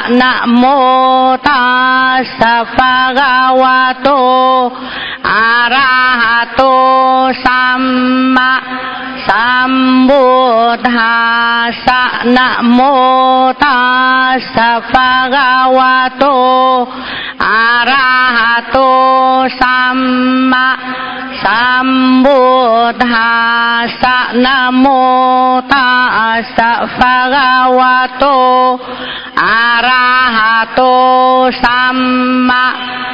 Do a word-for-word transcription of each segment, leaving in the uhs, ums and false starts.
Nam mô Tassa Bhagavato Arahato Samma Sambuddhassa. Nam mô Tassa Bhagavato Arahato Samma Sambuddhassa. Nam mô Tassa Bhagavato Arahato Samma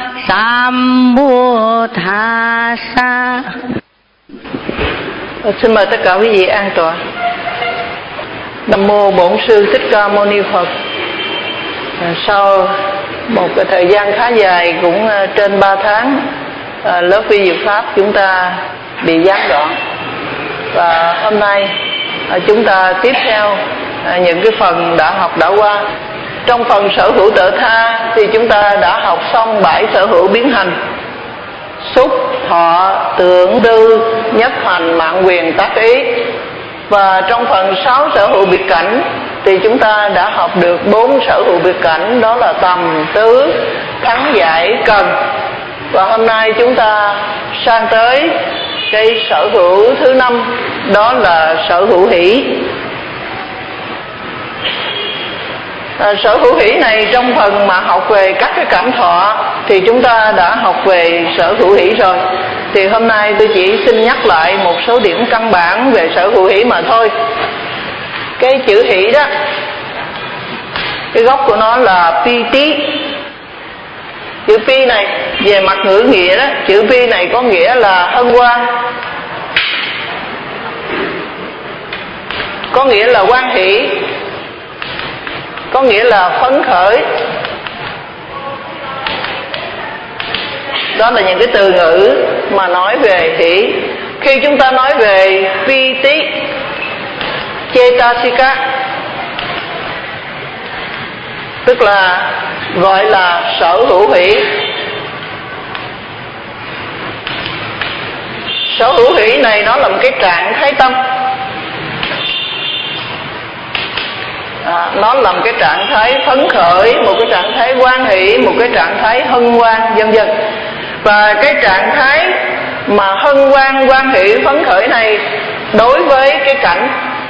Sambuddhassa. Xin mời tất cả quý vị an tọa. Nam mô Bổn Sư Thích Ca Mâu Ni Phật. Sau một cái thời gian khá dài, cũng trên ba tháng, lớp vi diệu pháp chúng ta bị gián đoạn, và hôm nay chúng ta tiếp theo những cái phần đã học đã qua. Trong phần sở hữu tự tha thì chúng ta đã học xong bảy sở hữu biến hành: xúc, thọ, tưởng, tư, nhất hành, mạng quyền, tác ý. Và trong phần sáu sở hữu biệt cảnh thì chúng ta đã học được bốn sở hữu biệt cảnh, đó là tầm, tứ, thắng, giải, cần. Và hôm nay chúng ta sang tới cái sở hữu thứ năm, đó là sở hữu hỷ. À, sở hữu hỷ này trong phần mà học về các cái cảm thọ thì chúng ta đã học về sở hữu hỷ rồi. Thì hôm nay tôi chỉ xin nhắc lại một số điểm căn bản về sở hữu hỷ mà thôi. Cái chữ hỷ đó, cái gốc của nó là pi tí. Chữ pi này về mặt ngữ nghĩa đó, chữ pi này có nghĩa là hân hoan, có nghĩa là hoan hỷ, có nghĩa là phấn khởi. Đó là những cái từ ngữ mà nói về hỷ. Khi chúng ta nói về piti cetasika, tức là gọi là sở hữu hỷ. Sở hữu hỷ này nó là một cái trạng thái tâm, à, nó là một cái trạng thái phấn khởi, một cái trạng thái hoan hỷ, một cái trạng thái hân hoan, vân vân. Và cái trạng thái mà hân hoan, hoan hỷ, phấn khởi này đối với cái cảnh,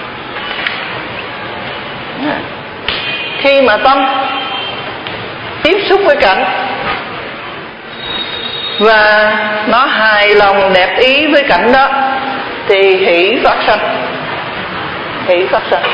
khi mà tâm tiếp xúc với cảnh và nó hài lòng đẹp ý với cảnh đó thì hỷ phát sanh. Hỷ phát sanh.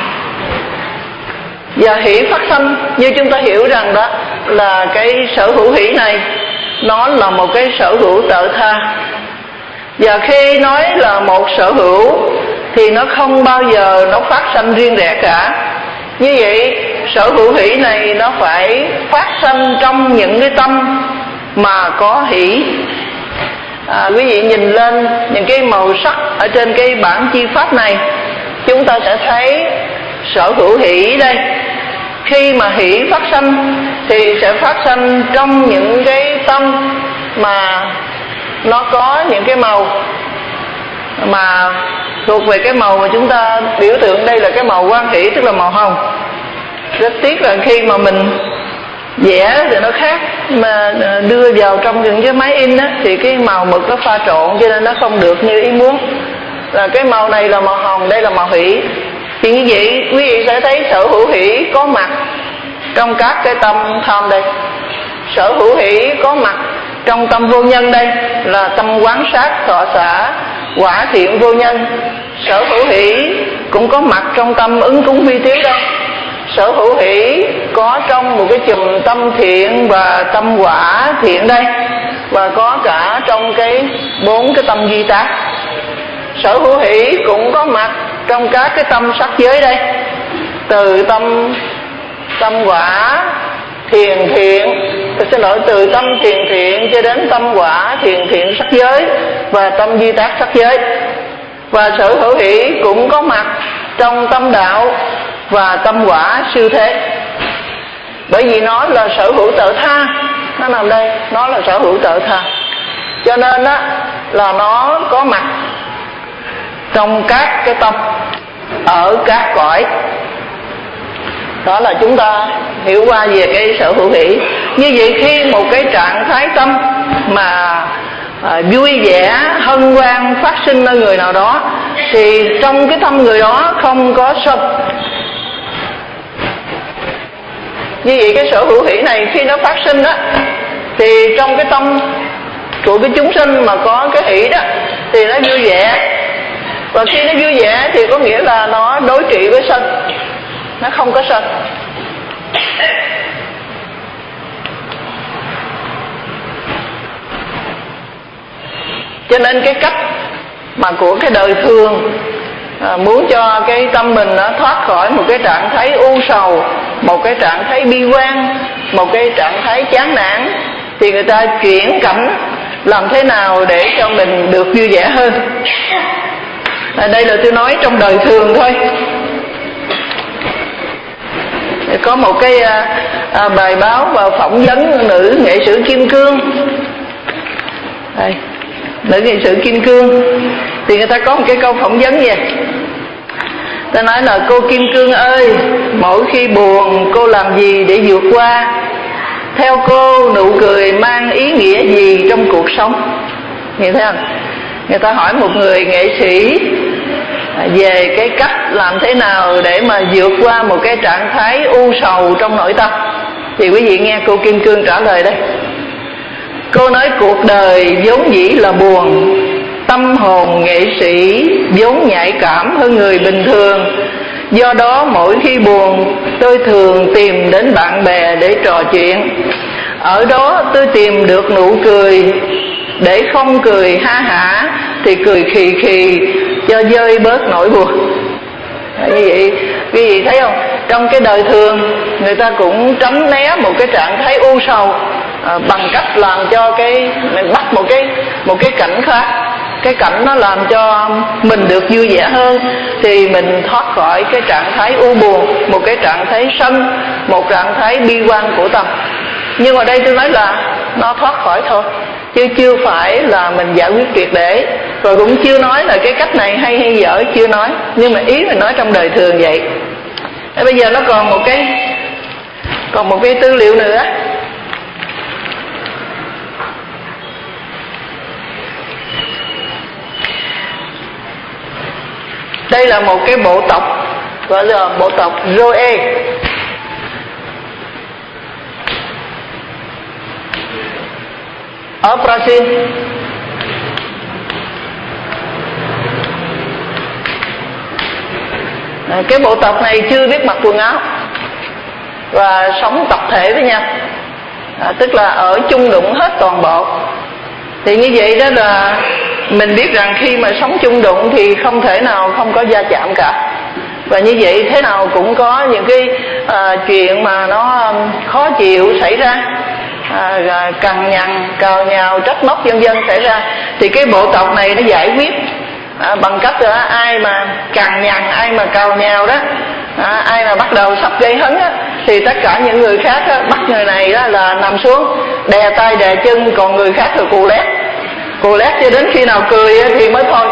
Và hỷ phát sanh như chúng ta hiểu rằng đó là cái sở hữu hỷ này nó là một cái sở hữu tự tha. Và khi nói là một sở hữu thì nó không bao giờ nó phát sanh riêng rẽ cả. Như vậy sở hữu hỷ này nó phải phát sanh trong những cái tâm mà có hỷ. À, quý vị nhìn lên những cái màu sắc ở trên cái bảng chi pháp này, chúng ta sẽ thấy sở hữu hỷ đây. Khi mà hỷ phát sanh thì sẽ phát sanh trong những cái tâm mà nó có những cái màu mà thuộc về cái màu mà chúng ta biểu tượng đây là cái màu hoan hỷ, tức là màu hồng. Rất tiếc là khi mà mình vẽ thì nó khác, mà đưa vào trong những cái máy in á, thì cái màu mực nó pha trộn cho nên nó không được như ý muốn. Là cái màu này là màu hồng, đây là màu hỷ. Thì như vậy quý vị sẽ thấy sở hữu hỷ có mặt trong các cái tâm tham đây. Sở hữu hỷ có mặt trong tâm vô nhân đây, là tâm quán sát, thọ xả, quả thiện vô nhân. Sở hữu hỷ cũng có mặt trong tâm ứng cúng vi tiếu đây. Sở hữu hỷ có trong một cái chùm tâm thiện và tâm quả thiện đây, và có cả trong cái bốn cái tâm duy tác. Sở hữu hỷ cũng có mặt trong các cái tâm sắc giới đây, từ tâm tâm quả thiền thiện, tôi xin lỗi, từ tâm thiền thiện cho đến tâm quả thiền thiện sắc giới và tâm duy tác sắc giới. Và sở hữu hỷ cũng có mặt trong tâm đạo và tâm quả siêu thế. Bởi vì nó là sở hữu tự tha, nó nằm đây, nó là sở hữu tự tha, cho nên đó là nó có mặt trong các cái tâm ở các cõi. Đó là chúng ta hiểu qua về cái sở hữu hỷ. Như vậy khi một cái trạng thái tâm mà à, vui vẻ, hân hoan phát sinh ở người nào đó, thì trong cái tâm người đó không có sân. Như vậy cái sở hữu hỷ này khi nó phát sinh đó, thì trong cái tâm của cái chúng sinh mà có cái hỷ đó thì nó vui vẻ. Và khi nó vui vẻ thì có nghĩa là nó đối trị với sân, nó không có sân. Cho nên cái cách mà của cái đời thường à, muốn cho cái tâm mình nó thoát khỏi một cái trạng thái u sầu, một cái trạng thái bi quan, một cái trạng thái chán nản, thì người ta chuyển cảnh làm thế nào để cho mình được vui vẻ hơn. À, đây là tôi nói trong đời thường thôi. Có một cái à, à, bài báo và phỏng vấn nữ nghệ sĩ Kim Cương. Đây, nữ nghệ sĩ Kim Cương thì người ta có một cái câu phỏng vấn vậy. Ta nói là: cô Kim Cương ơi, mỗi khi buồn cô làm gì để vượt qua? Theo cô, nụ cười mang ý nghĩa gì trong cuộc sống? Nhìn thấy không? Người ta hỏi một người nghệ sĩ về cái cách làm thế nào để mà vượt qua một cái trạng thái u sầu trong nội tâm, thì quý vị nghe cô Kim Cương trả lời đây. Cô nói: cuộc đời vốn dĩ là buồn, tâm hồn nghệ sĩ vốn nhạy cảm hơn người bình thường. Do đó mỗi khi buồn, tôi thường tìm đến bạn bè để trò chuyện. Ở đó tôi tìm được nụ cười, để không cười ha hả thì cười khì khì cho vơi bớt nỗi buồn. Như vậy quý vị thấy không? Trong cái đời thường người ta cũng tránh né một cái trạng thái u sầu à, bằng cách làm cho cái mình bắt một cái một cái cảnh khác, cái cảnh nó làm cho mình được vui vẻ hơn, thì mình thoát khỏi cái trạng thái u buồn, một cái trạng thái sân, một trạng thái bi quan của tâm. Nhưng mà đây tôi nói là nó thoát khỏi thôi, chứ chưa phải là mình giải quyết triệt để. Rồi cũng chưa nói là cái cách này hay hay dở, chưa nói. Nhưng mà ý mình nói trong đời thường vậy. Thế bây giờ nó còn một cái Còn một cái tư liệu nữa. Đây là một cái bộ tộc gọi là bộ tộc Roe. Ở Brazil. Cái bộ tộc này chưa biết mặc quần áo và sống tập thể với nhau, à, tức là ở chung đụng hết toàn bộ. Thì như vậy đó là mình biết rằng khi mà sống chung đụng thì không thể nào không có va chạm cả. Và như vậy thế nào cũng có những cái à, chuyện mà nó khó chịu xảy ra, à, cằn nhằn, cào nhào, trách móc vân vân xảy ra. Thì cái bộ tộc này nó giải quyết à, bằng cách là ai mà cằn nhằn, ai mà cào nhào đó, à, ai mà bắt đầu sắp gây hấn á, thì tất cả những người khác á, bắt người này đó là nằm xuống đè tay đè chân, còn người khác là cù lét cù lét cho đến khi nào cười á, thì mới thôi.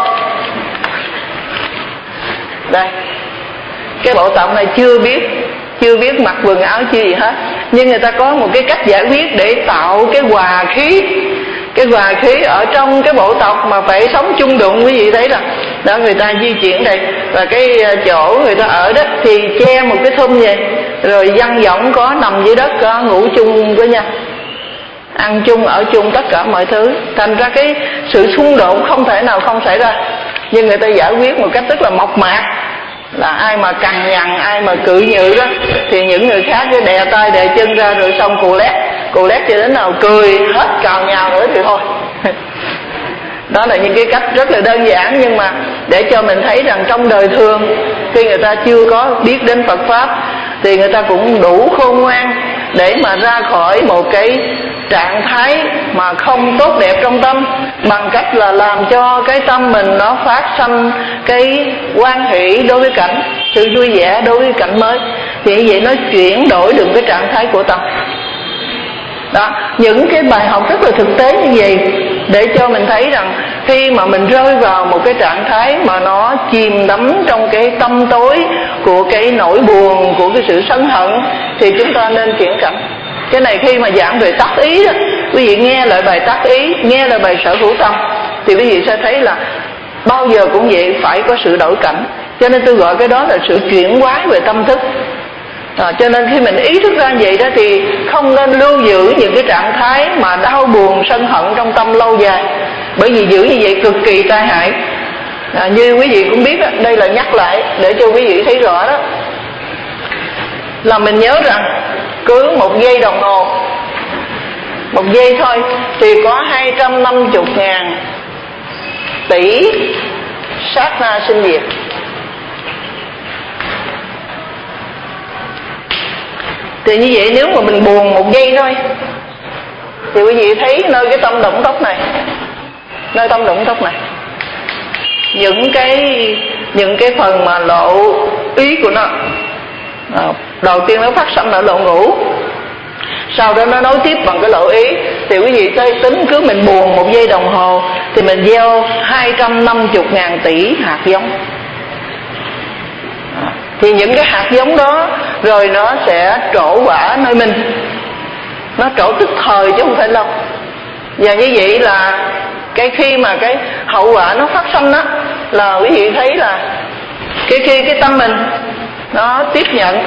Đây, cái bộ tộc này chưa biết chưa biết mặc quần áo chưa gì hết, nhưng người ta có một cái cách giải quyết để tạo cái hòa khí, cái hòa khí ở trong cái bộ tộc mà phải sống chung đụng. Quý vị thấy rằng đó, người ta di chuyển đây, và cái chỗ người ta ở đó thì che một cái thum vậy, rồi văn võng có nằm dưới đất, có ngủ chung với nhau, ăn chung, ở chung, tất cả mọi thứ. Thành ra cái sự xung đột không thể nào không xảy ra, nhưng người ta giải quyết một cách rất là mộc mạc, là ai mà cằn nhằn, ai mà cự nhự đó thì những người khác cứ đè tay đè chân ra, rồi xong cù lét cù lét cho đến nào cười hết, cào nhào nữa thì thôi. Đó là những cái cách rất là đơn giản, nhưng mà để cho mình thấy rằng trong đời thường khi người ta chưa có biết đến Phật Pháp thì người ta cũng đủ khôn ngoan để mà ra khỏi một cái trạng thái mà không tốt đẹp trong tâm, bằng cách là làm cho cái tâm mình nó phát sanh cái hoan hỷ đối với cảnh, sự vui vẻ đối với cảnh mới. Thì như vậy nó chuyển đổi được cái trạng thái của tâm. Đó, những cái bài học rất là thực tế như vậy để cho mình thấy rằng khi mà mình rơi vào một cái trạng thái mà nó chìm đắm trong cái tâm tối của cái nỗi buồn, của cái sự sân hận, thì chúng ta nên chuyển cảnh. Cái này khi mà giảng về tác ý đó, quý vị nghe lại bài tác ý, nghe lại bài sở hữu tâm, thì quý vị sẽ thấy là bao giờ cũng vậy, phải có sự đổi cảnh. Cho nên tôi gọi cái đó là sự chuyển hóa về tâm thức. À, cho nên khi mình ý thức ra vậy đó thì không nên lưu giữ những cái trạng thái mà đau buồn sân hận trong tâm lâu dài, bởi vì giữ như vậy cực kỳ tai hại. À, như quý vị cũng biết đó, đây là nhắc lại để cho quý vị thấy rõ đó, là mình nhớ rằng cứ một giây đồng hồ, một giây thôi thì có hai trăm năm mươi ngàn tỷ sát na sinh diệt. Thì như vậy nếu mà mình buồn một giây thôi thì quý vị thấy nơi cái tâm động tốc này, nơi tâm động tốc này, những cái những cái phần mà lộ ý của nó, à, đầu tiên nó phát sanh ở lộ ngũ, sau đó nó nối tiếp bằng cái lộ ý. Thì quý vị thấy tính cứ mình buồn một giây đồng hồ thì mình gieo hai trăm năm mươi ngàn tỷ hạt giống. À, thì những cái hạt giống đó rồi nó sẽ trổ quả nơi mình, nó trổ tức thời chứ không phải lâu. Và như vậy là cái khi mà cái hậu quả nó phát sinh đó, là quý vị thấy là cái khi cái tâm mình nó tiếp nhận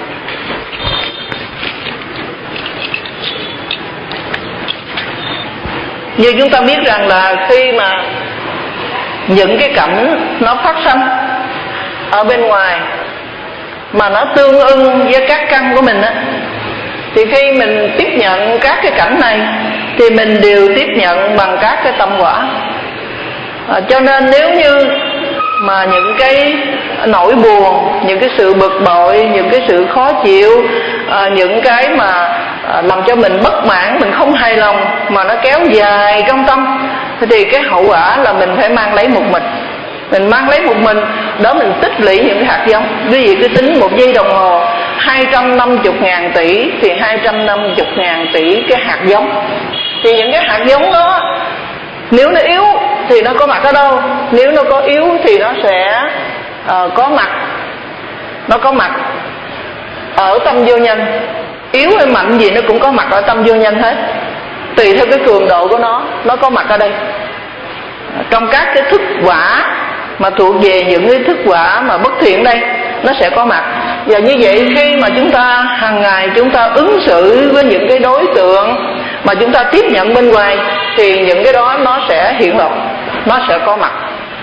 như chúng ta biết rằng là khi mà những cái cảnh nó phát sinh ở bên ngoài mà nó tương ưng với các căn của mình á, thì khi mình tiếp nhận các cái cảnh này thì mình đều tiếp nhận bằng các cái tâm quả. À, cho nên nếu như mà những cái nỗi buồn, những cái sự bực bội, những cái sự khó chịu, à, những cái mà à, làm cho mình bất mãn, mình không hài lòng mà nó kéo dài trong tâm, thì cái hậu quả là mình phải mang lấy một mình. Mình mang lấy một mình đó, mình tích lũy những cái hạt giống. Quý vị cứ tính một giây đồng hồ hai trăm năm mươi ngàn tỷ thì hai trăm năm mươi ngàn tỷ cái hạt giống. Thì những cái hạt giống đó nếu nó yếu thì nó có mặt ở đâu? Nếu nó có yếu thì nó sẽ uh, có mặt Nó có mặt ở tâm vô nhân. Yếu hay mạnh gì nó cũng có mặt ở tâm vô nhân hết, tùy theo cái cường độ của nó. Nó có mặt ở đây trong các cái thức quả mà thuộc về những cái thức quả mà bất thiện đây, nó sẽ có mặt. Và như vậy khi mà chúng ta hàng ngày chúng ta ứng xử với những cái đối tượng mà chúng ta tiếp nhận bên ngoài, thì những cái đó nó sẽ hiện lộ, nó sẽ có mặt.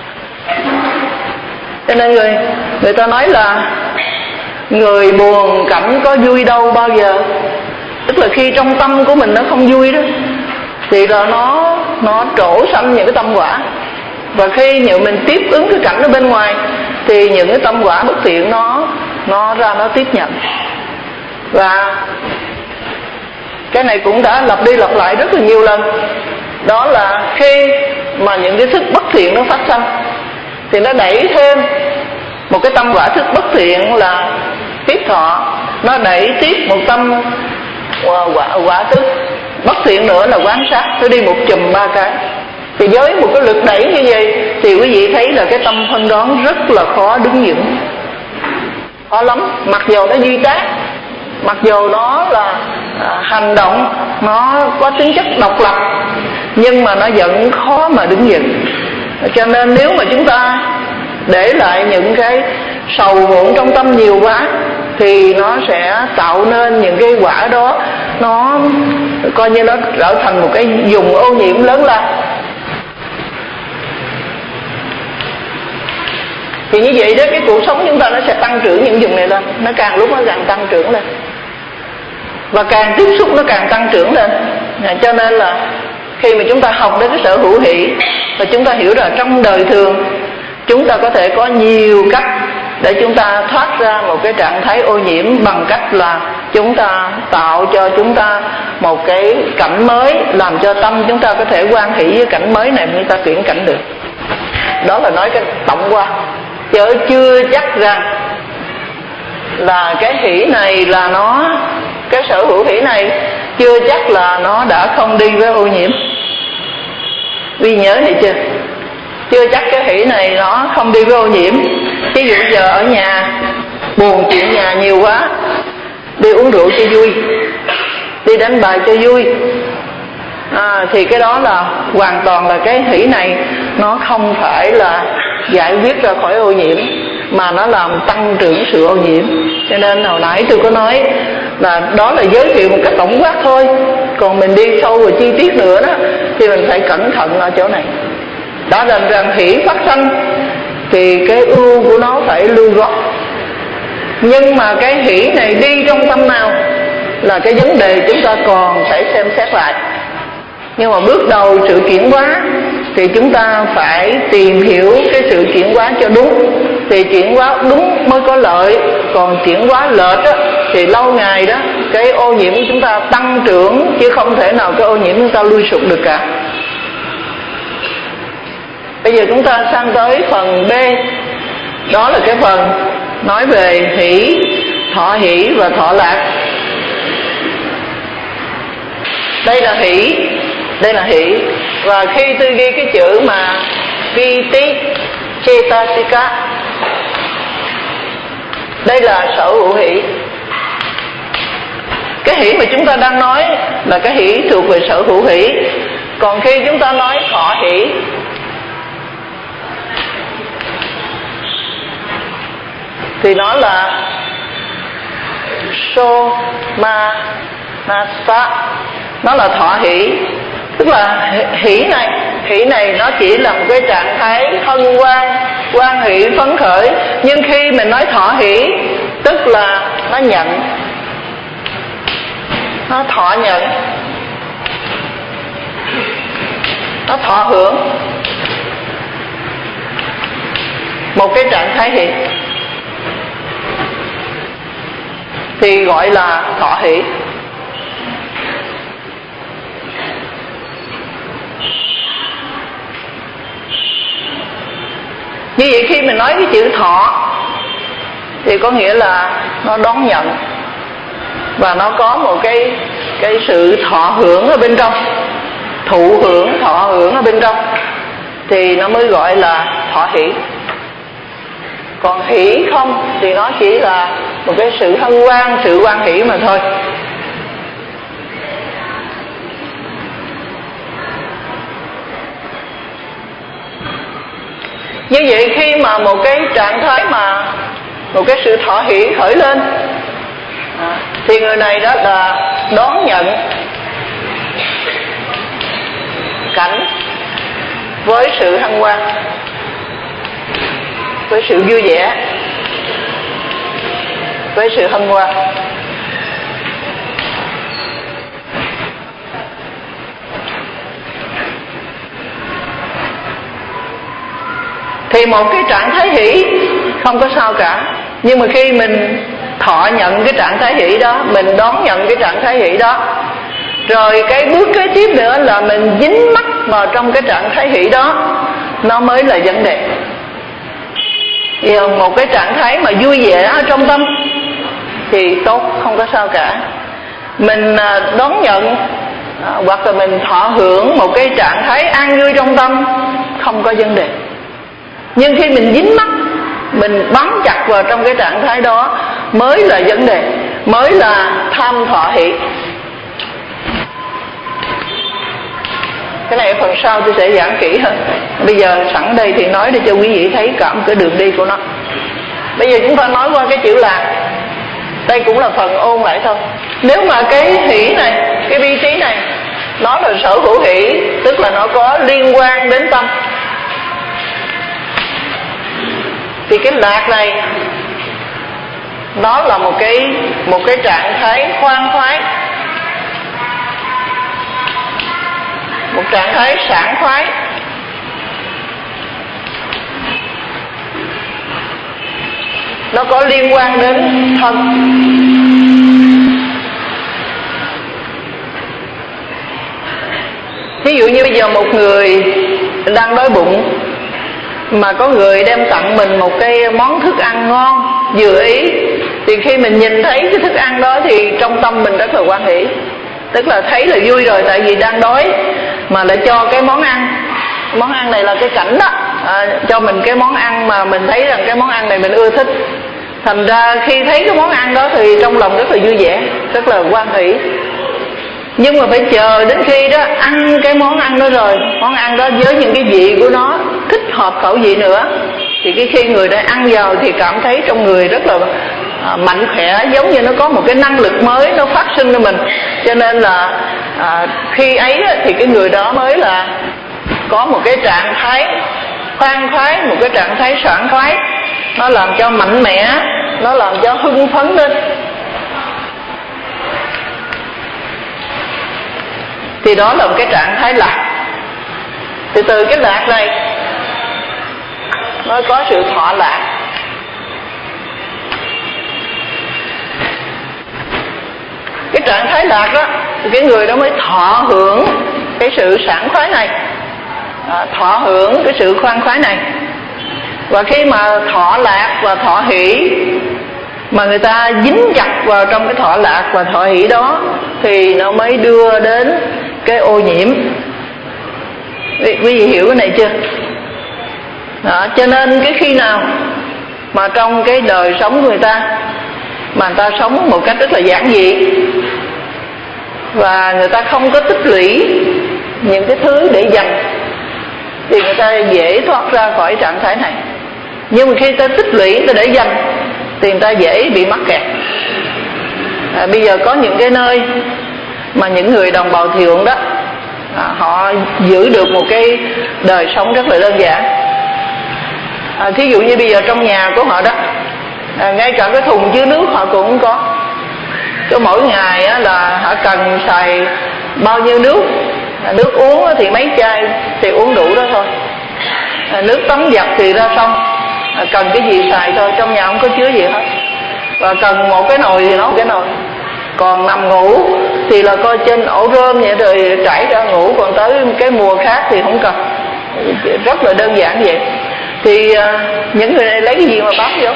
Cho nên người người ta nói là người buồn cảnh có vui đâu bao giờ. Tức là khi trong tâm của mình nó không vui đó thì là nó nó trổ sanh những cái tâm quả. Và khi như mình tiếp ứng cái cảnh ở bên ngoài thì những cái tâm quả bất thiện nó nó ra nó tiếp nhận. Và cái này cũng đã lặp đi lặp lại rất là nhiều lần. Đó là khi mà những cái thức bất thiện nó phát sinh thì nó đẩy thêm một cái tâm quả thức bất thiện là tiếp thọ, nó đẩy tiếp một tâm quả, quả thức bất thiện nữa là quán sát, nó đi một chùm ba cái. Thì với một cái lực đẩy như vậy thì quý vị thấy là cái tâm phân đoán rất là khó đứng vững, khó lắm. Mặc dù nó duy tác, mặc dù nó là à, hành động, nó có tính chất độc lập, nhưng mà nó vẫn khó mà đứng vững. Cho nên nếu mà chúng ta để lại những cái sầu muộn trong tâm nhiều quá thì nó sẽ tạo nên những cái quả đó, nó coi như nó trở thành một cái vùng ô nhiễm lớn lao. Thì như vậy đó, cái cuộc sống chúng ta nó sẽ tăng trưởng những vùng này lên, nó càng lúc nó càng tăng trưởng lên, và càng tiếp xúc nó càng tăng trưởng lên. Cho nên là khi mà chúng ta học đến cái sở hữu hỷ, và chúng ta hiểu rằng trong đời thường chúng ta có thể có nhiều cách để chúng ta thoát ra một cái trạng thái ô nhiễm, bằng cách là chúng ta tạo cho chúng ta một cái cảnh mới, làm cho tâm chúng ta có thể hoan hỷ với cảnh mới này, chúng ta chuyển cảnh được. Đó là nói cái tổng quan, chứ chưa chắc rằng là cái hỷ này là nó, cái sở hữu hỷ này chưa chắc là nó đã không đi với ô nhiễm. Vì nhớ này chưa? Chưa chắc cái hỷ này nó không đi với ô nhiễm. Ví dụ giờ ở nhà buồn chuyện nhà nhiều quá, đi uống rượu cho vui, đi đánh bài cho vui, à, thì cái đó là hoàn toàn là cái hỷ này nó không phải là giải quyết ra khỏi ô nhiễm, mà nó làm tăng trưởng sự ô nhiễm. Cho nên hồi nãy tôi có nói là đó là giới thiệu một cách tổng quát thôi, còn mình đi sâu vào chi tiết nữa đó thì mình phải cẩn thận ở chỗ này. Đã rằng rằng hỷ phát sanh thì cái ưu của nó phải lưu gót, nhưng mà cái hỷ này đi trong tâm nào là cái vấn đề chúng ta còn phải xem xét lại. Nhưng mà bước đầu sự chuyển hóa thì chúng ta phải tìm hiểu cái sự chuyển hóa cho đúng, thì chuyển hóa đúng mới có lợi. Còn chuyển hóa lệch đó, thì lâu ngày đó cái ô nhiễm của chúng ta tăng trưởng, chứ không thể nào cái ô nhiễm chúng ta lui sụp được cả. Bây giờ chúng ta sang tới phần B, đó là cái phần nói về hỷ, thọ hỷ và thọ lạc. Đây là hỷ, đây là hỷ. Và khi tôi ghi cái chữ mà Piti Cetasika, đây là sở hữu hỷ. Cái hỷ mà chúng ta đang nói là cái hỷ thuộc về sở hữu hỷ. Còn khi chúng ta nói thọ hỷ thì nó là Soma Nasa, nó là thọ hỷ. Tức là hỷ này, hỷ này nó chỉ là một cái trạng thái hân hoan, hoan hỷ, phấn khởi. Nhưng khi mình nói thọ hỷ, tức là nó nhận, nó thọ nhận, nó thọ hưởng một cái trạng thái hỷ, thì gọi là thọ hỷ. Như vậy khi mình nói cái chữ thọ thì có nghĩa là nó đón nhận và nó có một cái cái sự thọ hưởng ở bên trong, thụ hưởng, thọ hưởng ở bên trong, thì nó mới gọi là thọ hỷ. Còn hỷ không thì nó chỉ là một cái sự hân hoan, sự hoan hỷ mà thôi. Như vậy khi mà một cái trạng thái mà một cái sự thọ hỷ khởi lên thì người này đó là đón nhận cảnh với sự hân hoan, với sự vui vẻ, với sự hân hoan. Thì một cái trạng thái hỷ không có sao cả. Nhưng mà khi mình thọ nhận cái trạng thái hỷ đó, mình đón nhận cái trạng thái hỷ đó, rồi cái bước kế tiếp nữa là mình dính mắc vào trong cái trạng thái hỷ đó, nó mới là vấn đề. Vì một cái trạng thái mà vui vẻ ở trong tâm thì tốt, không có sao cả. Mình đón nhận hoặc là mình thọ hưởng một cái trạng thái an vui trong tâm, không có vấn đề. Nhưng khi mình dính mắc, mình bám chặt vào trong cái trạng thái đó mới là vấn đề, mới là tham thọ hỷ. Cái này ở phần sau tôi sẽ giảng kỹ hơn. Bây giờ sẵn đây thì nói để cho quý vị thấy cả một cái đường đi của nó. Bây giờ chúng ta nói qua cái chữ lạc. Đây cũng là phần ôn lại thôi. Nếu mà cái hỷ này, cái bi trí này, nó là sở hữu hỷ, tức là nó có liên quan đến tâm, thì cái lạc này nó là một cái một cái trạng thái khoan khoái, một trạng thái sảng khoái. Nó có liên quan đến thân. Ví dụ như bây giờ một người đang đói bụng, mà có người đem tặng mình một cái món thức ăn ngon vừa ý, thì khi mình nhìn thấy cái thức ăn đó thì trong tâm mình rất là hoan hỷ. Tức là thấy là vui rồi, tại vì đang đói mà lại cho cái món ăn Món ăn này là cái cảnh đó, à, cho mình cái món ăn mà mình thấy rằng cái món ăn này mình ưa thích. Thành ra khi thấy cái món ăn đó thì trong lòng rất là vui vẻ, rất là hoan hỷ. Nhưng mà phải chờ đến khi đó ăn cái món ăn đó rồi, món ăn đó với những cái vị của nó thích hợp khẩu vị nữa, thì cái khi người đã ăn vào thì cảm thấy trong người rất là à, mạnh khỏe, giống như nó có một cái năng lực mới nó phát sinh cho mình. Cho nên là à, khi ấy đó, thì cái người đó mới là có một cái trạng thái khoan khoái, một cái trạng thái sảng khoái, nó làm cho mạnh mẽ, nó làm cho hưng phấn lên. Thì đó là một cái trạng thái lạc. Thì từ cái lạc này nó có sự thọ lạc. Cái trạng thái lạc đó thì cái người đó mới thọ hưởng cái sự sảng khoái này, à, thọ hưởng cái sự khoan khoái này. Và khi mà thọ lạc và thọ hỷ mà người ta dính chặt vào trong cái thọ lạc và thọ hỷ đó thì nó mới đưa đến cái ô nhiễm. Quý vị hiểu cái này chưa? Đó, cho nên cái khi nào mà trong cái đời sống của người ta mà người ta sống một cách rất là giản dị và người ta không có tích lũy những cái thứ để dành thì người ta dễ thoát ra khỏi trạng thái này. Nhưng mà khi ta tích lũy, ta để dành thì người ta dễ bị mắc kẹt. À, bây giờ có những cái nơi mà những người đồng bào thiểu đó, à, họ giữ được một cái đời sống rất là đơn giản. À, thí dụ như bây giờ trong nhà của họ đó, à, ngay cả cái thùng chứa nước họ cũng có. Cứ mỗi ngày á, là họ cần xài bao nhiêu nước, à, nước uống thì mấy chai thì uống đủ đó thôi, à, nước tắm giặt thì ra xong, à, cần cái gì xài thôi, trong nhà không có chứa gì hết. Và cần một cái nồi thì nấu cái nồi. Còn nằm ngủ thì là coi trên ổ rơm vậy rồi trải ra ngủ, còn tới cái mùa khác thì không cần. Rất là đơn giản vậy. Thì à, những người này lấy cái gì mà bám vô?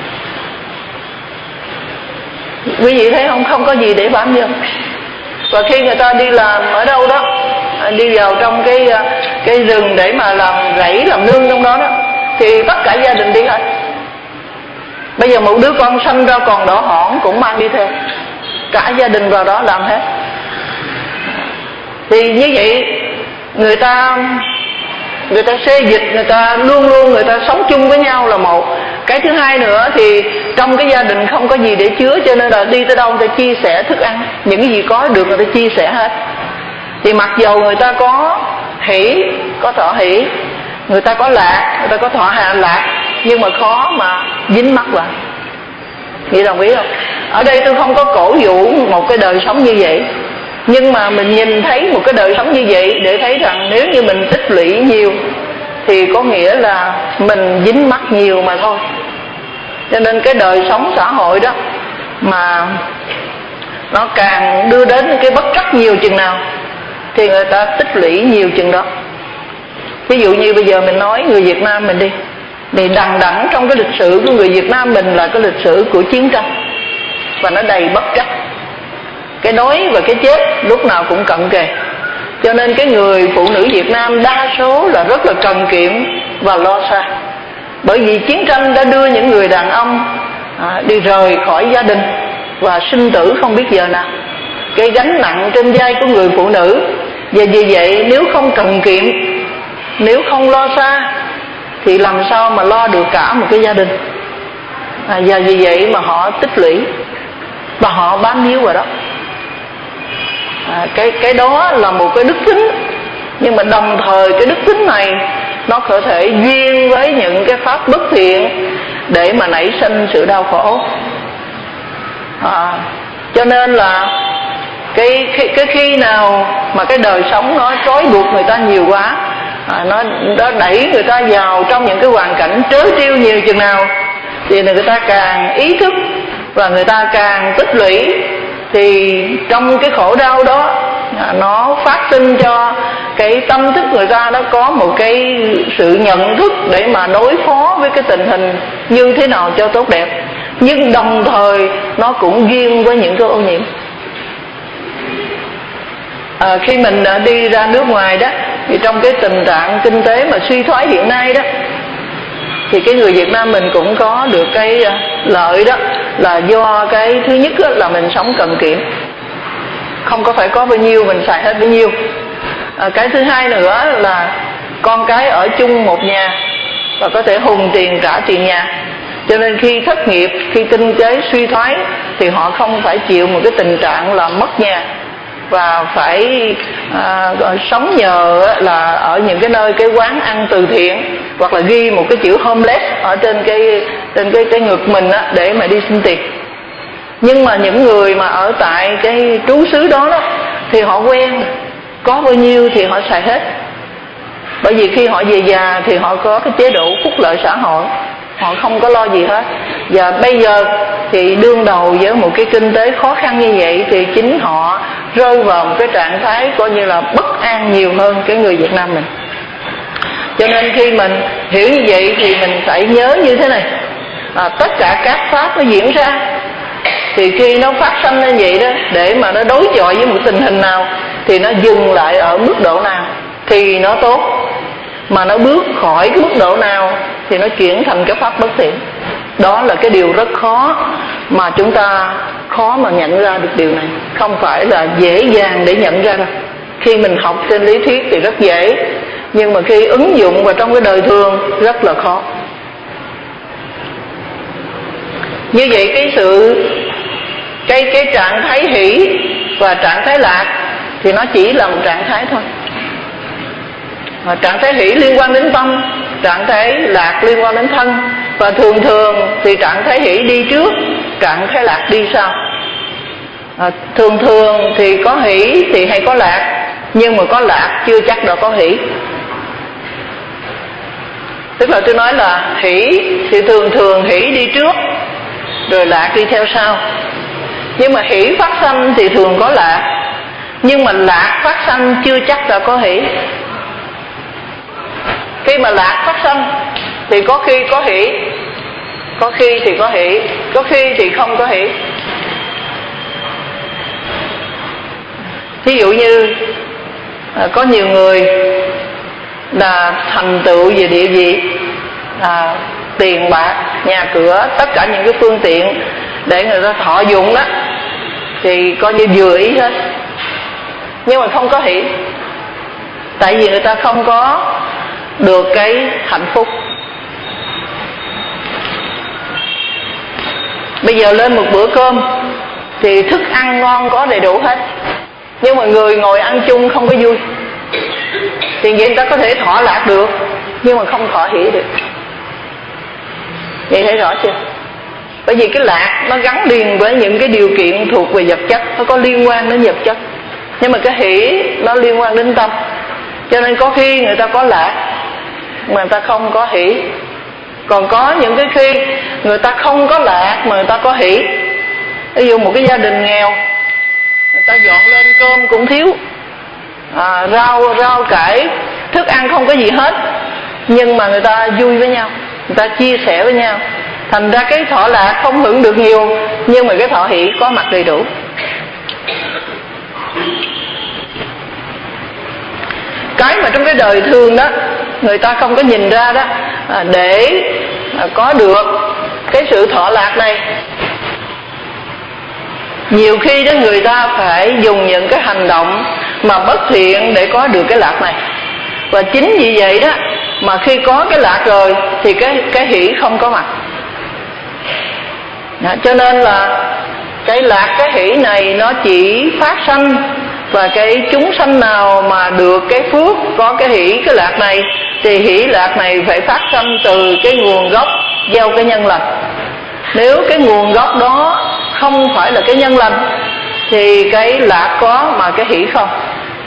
Quý vị thấy không? Không có gì để bám vô. Và khi người ta đi làm ở đâu đó, đi vào trong cái cái rừng để mà làm rẫy, làm nương trong đó đó, thì tất cả gia đình đi hết. Bây giờ một đứa con sanh ra còn đỏ hỏn cũng mang đi theo, cả gia đình vào đó làm hết. Thì như vậy người ta người ta xê dịch, người ta luôn luôn người ta sống chung với nhau là một. Cái thứ hai nữa thì trong cái gia đình không có gì để chứa, cho nên là đi tới đâu người ta chia sẻ thức ăn, những cái gì có được người ta chia sẻ hết. Thì mặc dầu người ta có hỷ, có thọ hỷ, người ta có lạc, người ta có thọ hạ lạc, nhưng mà khó mà dính mắc vào. Nghĩ đồng ý không? Ở đây tôi không có cổ vũ một cái đời sống như vậy, nhưng mà mình nhìn thấy một cái đời sống như vậy để thấy rằng nếu như mình tích lũy nhiều thì có nghĩa là mình dính mắc nhiều mà thôi. Cho nên cái đời sống xã hội đó mà nó càng đưa đến cái bất trắc nhiều chừng nào thì người ta tích lũy nhiều chừng đó. Ví dụ như bây giờ mình nói người Việt Nam mình đi, thì đằng đẵng trong cái lịch sử của người Việt Nam mình là cái lịch sử của chiến tranh, và nó đầy bất trắc. Cái đói và cái chết lúc nào cũng cận kề. Cho nên cái người phụ nữ Việt Nam đa số là rất là cần kiệm và lo xa. Bởi vì chiến tranh đã đưa những người đàn ông à, đi rời khỏi gia đình và sinh tử không biết giờ nào. Cái gánh nặng trên vai của người phụ nữ. Và vì vậy nếu không cần kiệm, nếu không lo xa thì làm sao mà lo được cả một cái gia đình. à, Và vì vậy mà họ tích lũy và họ bám víu vào đó. à, cái, cái đó là một cái đức tính. Nhưng mà đồng thời cái đức tính này nó có thể duyên với những cái pháp bất thiện để mà nảy sinh sự đau khổ. à, Cho nên là cái, cái, cái khi nào mà cái đời sống nó trói buộc người ta nhiều quá, à, nó, nó đẩy người ta vào trong những cái hoàn cảnh trớ trêu nhiều chừng nào thì người ta càng ý thức và người ta càng tích lũy. Thì trong cái khổ đau đó à, nó phát sinh cho cái tâm thức người ta nó có một cái sự nhận thức để mà đối phó với cái tình hình như thế nào cho tốt đẹp. Nhưng đồng thời nó cũng duyên với những cái ô nhiễm. à, Khi mình đi ra nước ngoài đó thì trong cái tình trạng kinh tế mà suy thoái hiện nay đó, thì cái người Việt Nam mình cũng có được cái lợi đó, là do cái thứ nhất đó là mình sống cần kiệm, không có phải có bao nhiêu mình xài hết bấy nhiêu. À, cái thứ hai nữa là con cái ở chung một nhà và có thể hùng tiền trả tiền nhà, cho nên khi thất nghiệp, khi kinh tế suy thoái thì họ không phải chịu một cái tình trạng là mất nhà và phải à, sống nhờ là ở những cái nơi cái quán ăn từ thiện, hoặc là ghi một cái chữ homeless ở trên cái trên cái cái ngực mình á, để mà đi xin tiền. Nhưng mà những người mà ở tại cái trú xứ đó, đó thì họ quen, có bao nhiêu thì họ xài hết, bởi vì khi họ về già thì họ có cái chế độ phúc lợi xã hội, họ không có lo gì hết. Và bây giờ thì đương đầu với một cái kinh tế khó khăn như vậy thì chính họ rơi vào một cái trạng thái coi như là bất an nhiều hơn cái người Việt Nam mình. Cho nên khi mình hiểu như vậy thì mình phải nhớ như thế này, à, tất cả các pháp nó diễn ra thì khi nó phát sinh lên vậy đó, để mà nó đối chọi với một tình hình nào thì nó dừng lại ở mức độ nào thì nó tốt, mà nó bước khỏi cái mức độ nào thì nó chuyển thành cái pháp bất thiện. Đó là cái điều rất khó mà chúng ta khó mà nhận ra được điều này, không phải là dễ dàng để nhận ra đâu. Khi mình học trên lý thuyết thì rất dễ, nhưng mà khi ứng dụng vào trong cái đời thường rất là khó. Như vậy cái sự cái cái trạng thái hỷ và trạng thái lạc thì nó chỉ là một trạng thái thôi. Và trạng thái hỷ liên quan đến tâm, trạng thái lạc liên quan đến thân, và thường thường thì trạng thái hỷ đi trước, trạng thái lạc đi sau. À, thường thường thì có hỷ thì hay có lạc, nhưng mà có lạc chưa chắc đã có hỷ. Tức là tôi nói là hỷ thì thường thường hỷ đi trước, rồi lạc đi theo sau. Nhưng mà hỷ phát sanh thì thường có lạc, nhưng mà lạc phát sanh chưa chắc đã có hỷ. Khi mà lạc phát sanh thì có khi có hỷ, có khi thì có hỷ, có khi thì không có hỷ. Ví dụ như à, có nhiều người là thành tựu về địa vị, à, tiền bạc, nhà cửa, tất cả những cái phương tiện để người ta thọ dụng đó thì coi như vừa ý hết, nhưng mà không có hỷ, tại vì người ta không có được cái hạnh phúc. Bây giờ lên một bữa cơm thì thức ăn ngon có đầy đủ hết, nhưng mà người ngồi ăn chung không có vui, thì vậy người ta có thể thọ lạc được nhưng mà không thọ hỷ được. Vậy thấy rõ chưa? Bởi vì cái lạc nó gắn liền với những cái điều kiện thuộc về vật chất, nó có liên quan đến vật chất, nhưng mà cái hỷ nó liên quan đến tâm. Cho nên có khi người ta có lạc mà người ta không có hỷ, còn có những cái khi người ta không có lạc mà người ta có hỷ. Ví dụ một cái gia đình nghèo, người ta dọn lên cơm cũng thiếu, à, rau rau cải, thức ăn không có gì hết, nhưng mà người ta vui với nhau, người ta chia sẻ với nhau, thành ra cái thọ lạc không hưởng được nhiều, nhưng mà cái thọ hỷ có mặt đầy đủ. Cái mà trong cái đời thường đó người ta không có nhìn ra đó, à, để à, có được cái sự thọ lạc này, nhiều khi đó người ta phải dùng những cái hành động mà bất thiện để có được cái lạc này. Và chính vì vậy đó mà khi có cái lạc rồi thì cái cái hỷ không có mặt. Đó, cho nên là cái lạc cái hỷ này nó chỉ phát sanh, và cái chúng sanh nào mà được cái phước có cái hỷ cái lạc này thì hỷ lạc này phải phát sanh từ cái nguồn gốc gieo cái nhân lành. Nếu cái nguồn gốc đó không phải là cái nhân lành thì cái lạc có mà cái hỷ không.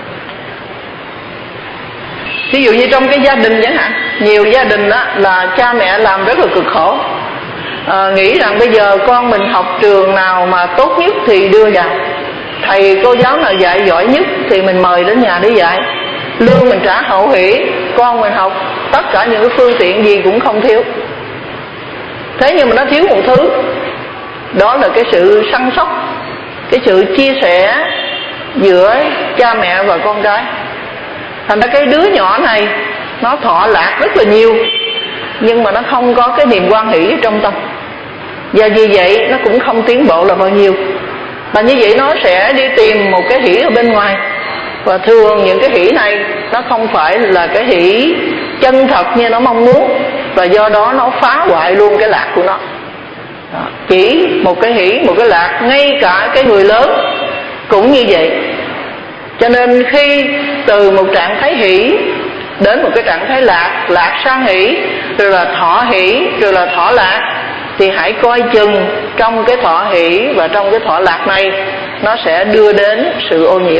Ví dụ như trong cái gia đình chẳng hạn, nhiều gia đình đó là cha mẹ làm rất là cực khổ, à, nghĩ rằng bây giờ con mình học trường nào mà tốt nhất thì đưa vào, thầy cô giáo nào dạy giỏi nhất thì mình mời đến nhà để dạy, lương mình trả hậu hỷ, con mình học tất cả những cái phương tiện gì cũng không thiếu. Thế nhưng mà nó thiếu một thứ, đó là cái sự săn sóc, cái sự chia sẻ giữa cha mẹ và con cái. Thành ra cái đứa nhỏ này nó thọ lạc rất là nhiều, nhưng mà nó không có cái niềm hoan hỷ ở trong tâm, và vì vậy nó cũng không tiến bộ là bao nhiêu. Và như vậy nó sẽ đi tìm một cái hỷ ở bên ngoài, và thường những cái hỷ này nó không phải là cái hỷ chân thật như nó mong muốn, và do đó nó phá hoại luôn cái lạc của nó. Đó. Chỉ một cái hỷ, một cái lạc, ngay cả cái người lớn cũng như vậy. Cho nên khi từ một trạng thái hỷ đến một cái trạng thái lạc, lạc sang hỷ, rồi là thọ hỷ, rồi là thọ lạc, thì hãy coi chừng trong cái thọ hỷ và trong cái thọ lạc này nó sẽ đưa đến sự ô nhiễm.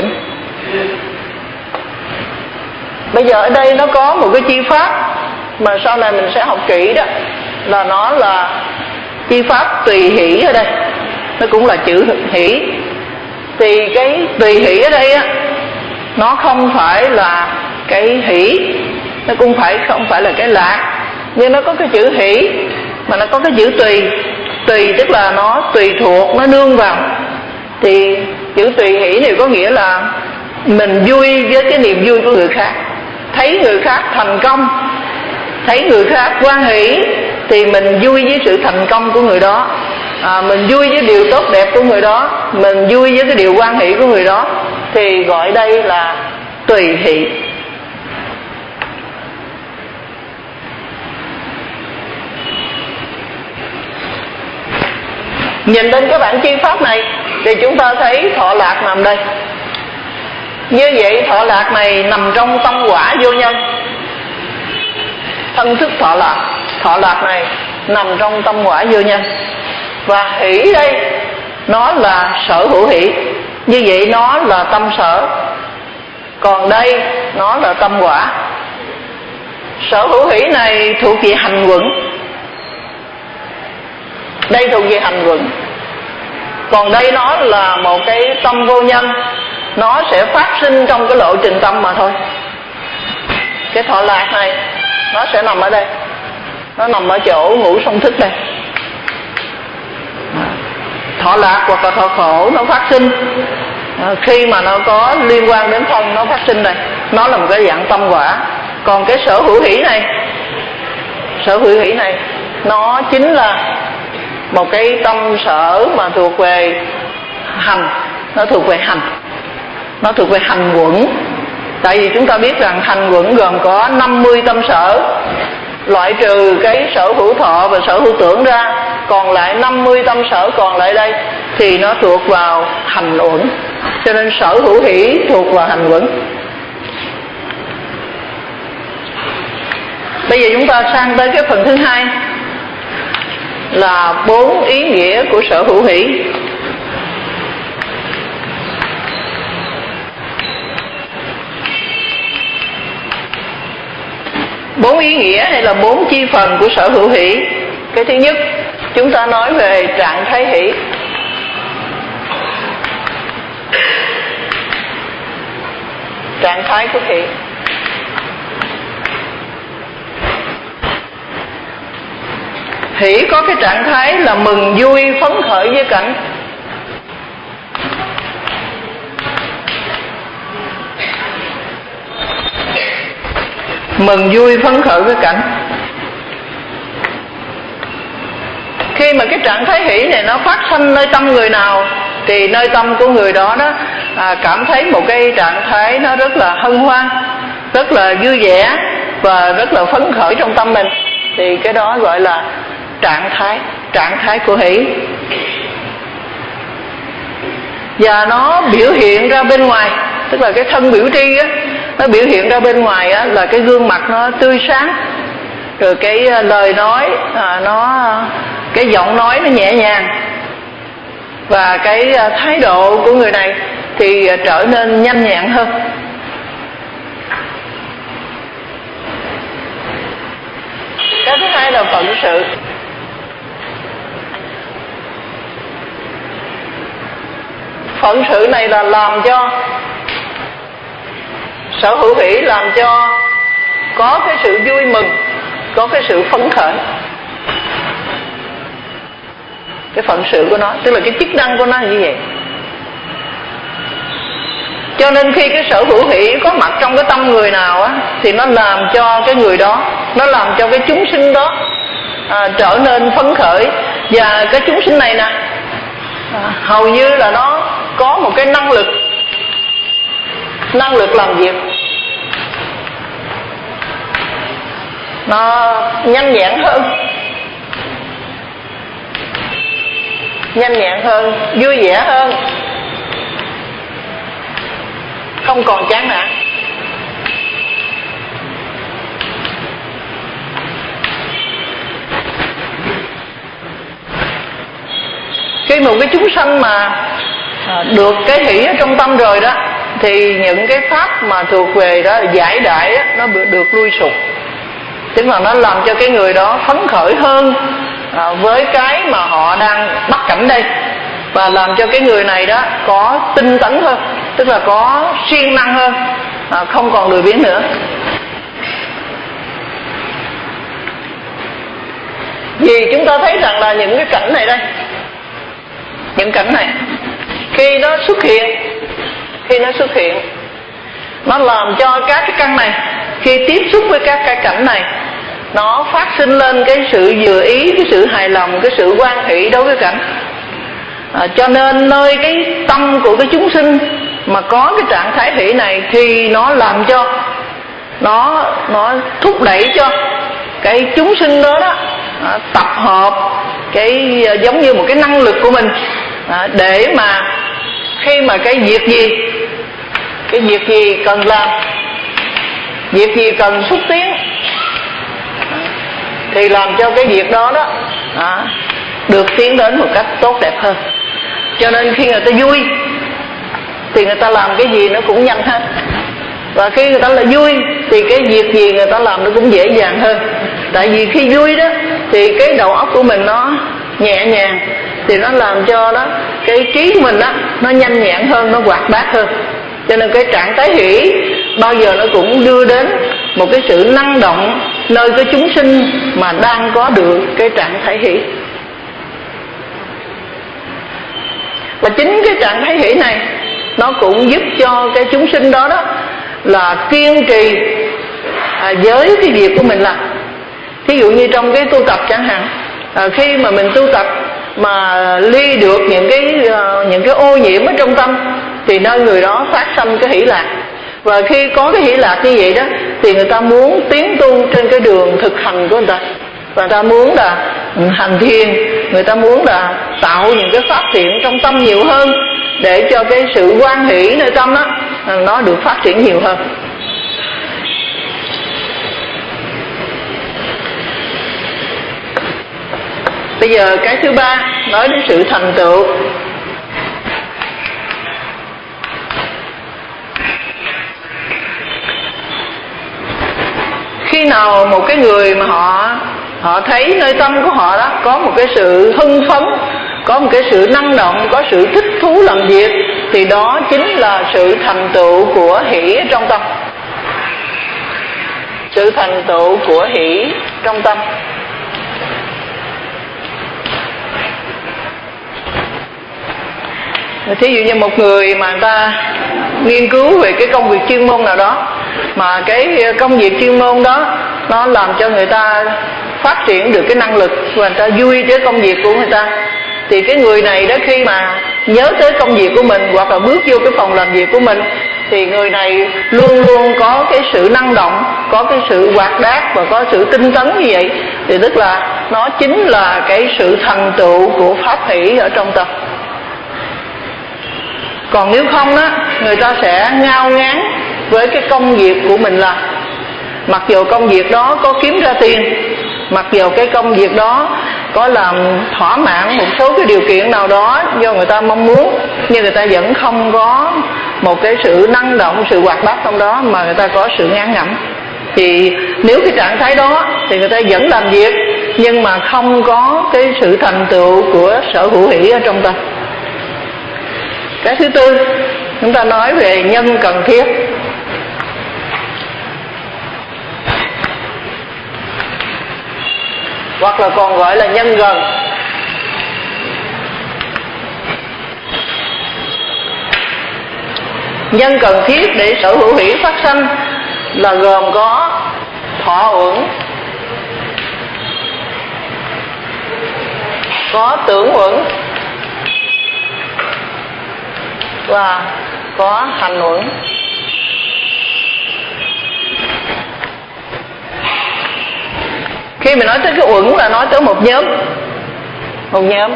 Bây giờ ở đây nó có một cái chi pháp mà sau này mình sẽ học kỹ đó, là nó là chi pháp tùy hỷ ở đây, nó cũng là chữ hỷ. Thì cái tùy hỷ ở đây á, nó không phải là cái hỷ, nó cũng phải không phải là cái lạc, nhưng nó có cái chữ hỷ mà nó có cái chữ tùy. Tùy tức là nó tùy thuộc, nó nương vào. Thì chữ tùy hỷ này có nghĩa là mình vui với cái niềm vui của người khác, thấy người khác thành công, thấy người khác hoan hỷ thì mình vui với sự thành công của người đó, à, mình vui với điều tốt đẹp của người đó, mình vui với cái điều hoan hỷ của người đó, thì gọi đây là tùy hỷ. Nhìn lên cái bản chi pháp này thì chúng ta thấy thọ lạc nằm đây. Như vậy thọ lạc này nằm trong tâm quả vô nhân. Thân thức thọ lạc, thọ lạc này nằm trong tâm quả vô nhân. Và hỷ đây nó là sở hữu hỷ, như vậy nó là tâm sở. Còn đây nó là tâm quả. Sở hữu hỷ này thuộc về hành quẩn, đây thuộc về hành quẩn. Còn đây nó là một cái tâm vô nhân, nó sẽ phát sinh trong cái lộ trình tâm mà thôi. Cái thọ lạc này nó sẽ nằm ở đây, nó nằm ở chỗ ngũ song thức đây. Thọ lạc hoặc là thọ khổ nó phát sinh à, khi mà nó có liên quan đến thân, nó phát sinh đây, nó là một cái dạng tâm quả. Còn cái sở hữu hỷ này, sở hữu hỷ này nó chính là một cái tâm sở mà thuộc về hành, nó thuộc về hành, nó thuộc về hành quẩn. Tại vì chúng ta biết rằng hành quẩn gồm có năm mươi tâm sở, loại trừ cái sở hữu thọ và sở hữu tưởng ra, còn lại năm mươi tâm sở còn lại đây thì nó thuộc vào hành uẩn. Cho nên sở hữu hỷ thuộc vào hành quẩn. Bây giờ chúng ta sang tới cái phần thứ hai, là bốn ý nghĩa của sở hữu hỷ. Bốn ý nghĩa hay là bốn chi phần của sở hữu hỷ. Cái thứ nhất, chúng ta nói về trạng thái hỷ. Trạng thái của hỷ. Hỷ có cái trạng thái là mừng vui phấn khởi với cảnh. Mừng vui phấn khởi với cảnh. Khi mà cái trạng thái hỷ này nó phát sinh nơi tâm người nào thì nơi tâm của người đó đó à, cảm thấy một cái trạng thái nó rất là hân hoan, rất là vui vẻ và rất là phấn khởi trong tâm mình, thì cái đó gọi là trạng thái, trạng thái của hỷ. Và nó biểu hiện ra bên ngoài, tức là cái thân biểu tri á, nó biểu hiện ra bên ngoài á, là cái gương mặt nó tươi sáng, rồi cái lời nói à, nó cái giọng nói nó nhẹ nhàng, và cái thái độ của người này thì trở nên nhanh nhẹn hơn. Cái thứ hai là phận sự. Phận sự này là làm cho sở hữu hỷ, làm cho có cái sự vui mừng, có cái sự phấn khởi. Cái phận sự của nó, tức là cái chức năng của nó là như vậy. Cho nên khi cái sở hữu hỷ có mặt trong cái tâm người nào á, thì nó làm cho cái người đó, nó làm cho cái chúng sinh đó à, trở nên phấn khởi. Và cái chúng sinh này nè, à, hầu như là nó có một cái năng lực năng lực làm việc nó nhanh nhẹn hơn nhanh nhẹn hơn vui vẻ hơn, không còn chán nản. Khi một cái chúng sanh mà được cái hỷ ở trong tâm rồi đó, thì những cái pháp mà thuộc về đó giải đại đó, nó được lui sụp, tức là nó làm cho cái người đó phấn khởi hơn à, với cái mà họ đang bắt cảnh đây, và làm cho cái người này đó có tinh tấn hơn, tức là có siêng năng hơn, à, không còn lười biếng nữa. Vì chúng ta thấy rằng là những cái cảnh này đây, những cảnh này khi nó xuất hiện khi nó xuất hiện nó làm cho các cái căn này khi tiếp xúc với các cái cảnh này, nó phát sinh lên cái sự vừa ý, cái sự hài lòng, cái sự hoan hỷ đối với cảnh. à, cho nên nơi cái tâm của cái chúng sinh mà có cái trạng thái hỷ này, thì nó làm cho nó nó thúc đẩy cho cái chúng sinh đó đó à, tập hợp cái giống như một cái năng lực của mình, à, để mà khi mà cái việc gì cái việc gì cần làm, việc gì cần xúc tiến, thì làm cho cái việc đó đó à, được tiến đến một cách tốt đẹp hơn. Cho nên khi người ta vui thì người ta làm cái gì nó cũng nhanh hơn, và khi người ta là vui thì cái việc gì người ta làm nó cũng dễ dàng hơn. Tại vì khi vui đó thì cái đầu óc của mình nó nhẹ nhàng, thì nó làm cho đó cái trí của mình đó nó nhanh nhẹn hơn, nó hoạt bát hơn. Cho nên cái trạng thái hỷ bao giờ nó cũng đưa đến một cái sự năng động nơi cái chúng sinh mà đang có được cái trạng thái hỷ. Và chính cái trạng thái hỷ này nó cũng giúp cho cái chúng sinh đó đó là kiên trì à, với cái việc của mình làm. Thí dụ như trong cái tu tập chẳng hạn, à, khi mà mình tu tập mà ly được những cái uh, những cái ô nhiễm ở trong tâm, thì nơi người đó phát sanh cái hỷ lạc. Và khi có cái hỷ lạc như vậy đó, thì người ta muốn tiến tu trên cái đường thực hành của người ta, và người ta muốn là hành thiền, người ta muốn là tạo những cái pháp thiện trong tâm nhiều hơn, để cho cái sự hoan hỷ nơi tâm đó nó được phát triển nhiều hơn. Bây giờ cái thứ ba nói đến sự thành tựu. Khi nào một cái người mà họ họ thấy nơi tâm của họ đó có một cái sự hưng phấn, có một cái sự năng động, có sự thích thú làm việc, thì đó chính là sự thành tựu của hỷ trong tâm. Sự thành tựu của hỷ trong tâm. Thí dụ như một người mà người ta nghiên cứu về cái công việc chuyên môn nào đó, mà cái công việc chuyên môn đó nó làm cho người ta phát triển được cái năng lực, và người ta vui với công việc của người ta, thì cái người này đó khi mà nhớ tới công việc của mình, hoặc là bước vô cái phòng làm việc của mình, thì người này luôn luôn có cái sự năng động, có cái sự hoạt bát và có sự tinh tấn như vậy. Thì tức là nó chính là cái sự thành tựu của pháp hỷ ở trong tâm. Còn nếu không á, người ta sẽ ngao ngán với cái công việc của mình làm. Mặc dù công việc đó có kiếm ra tiền, mặc dù cái công việc đó có làm thỏa mãn một số cái điều kiện nào đó do người ta mong muốn, nhưng người ta vẫn không có một cái sự năng động, sự hoạt bát trong đó, mà người ta có sự ngán ngẩm. Thì nếu cái trạng thái đó thì người ta vẫn làm việc, nhưng mà không có cái sự thành tựu của sở hữu hỷ ở trong tâm. Cái thứ tư, chúng ta nói về nhân cần thiết. Hoặc là còn gọi là nhân gần. Nhân cần thiết để sở hữu hỷ phát sanh là gồm có thọ uẩn, có tưởng uẩn và có hành uẩn. Khi mình nói tới cái uẩn là nói tới một nhóm, một nhóm.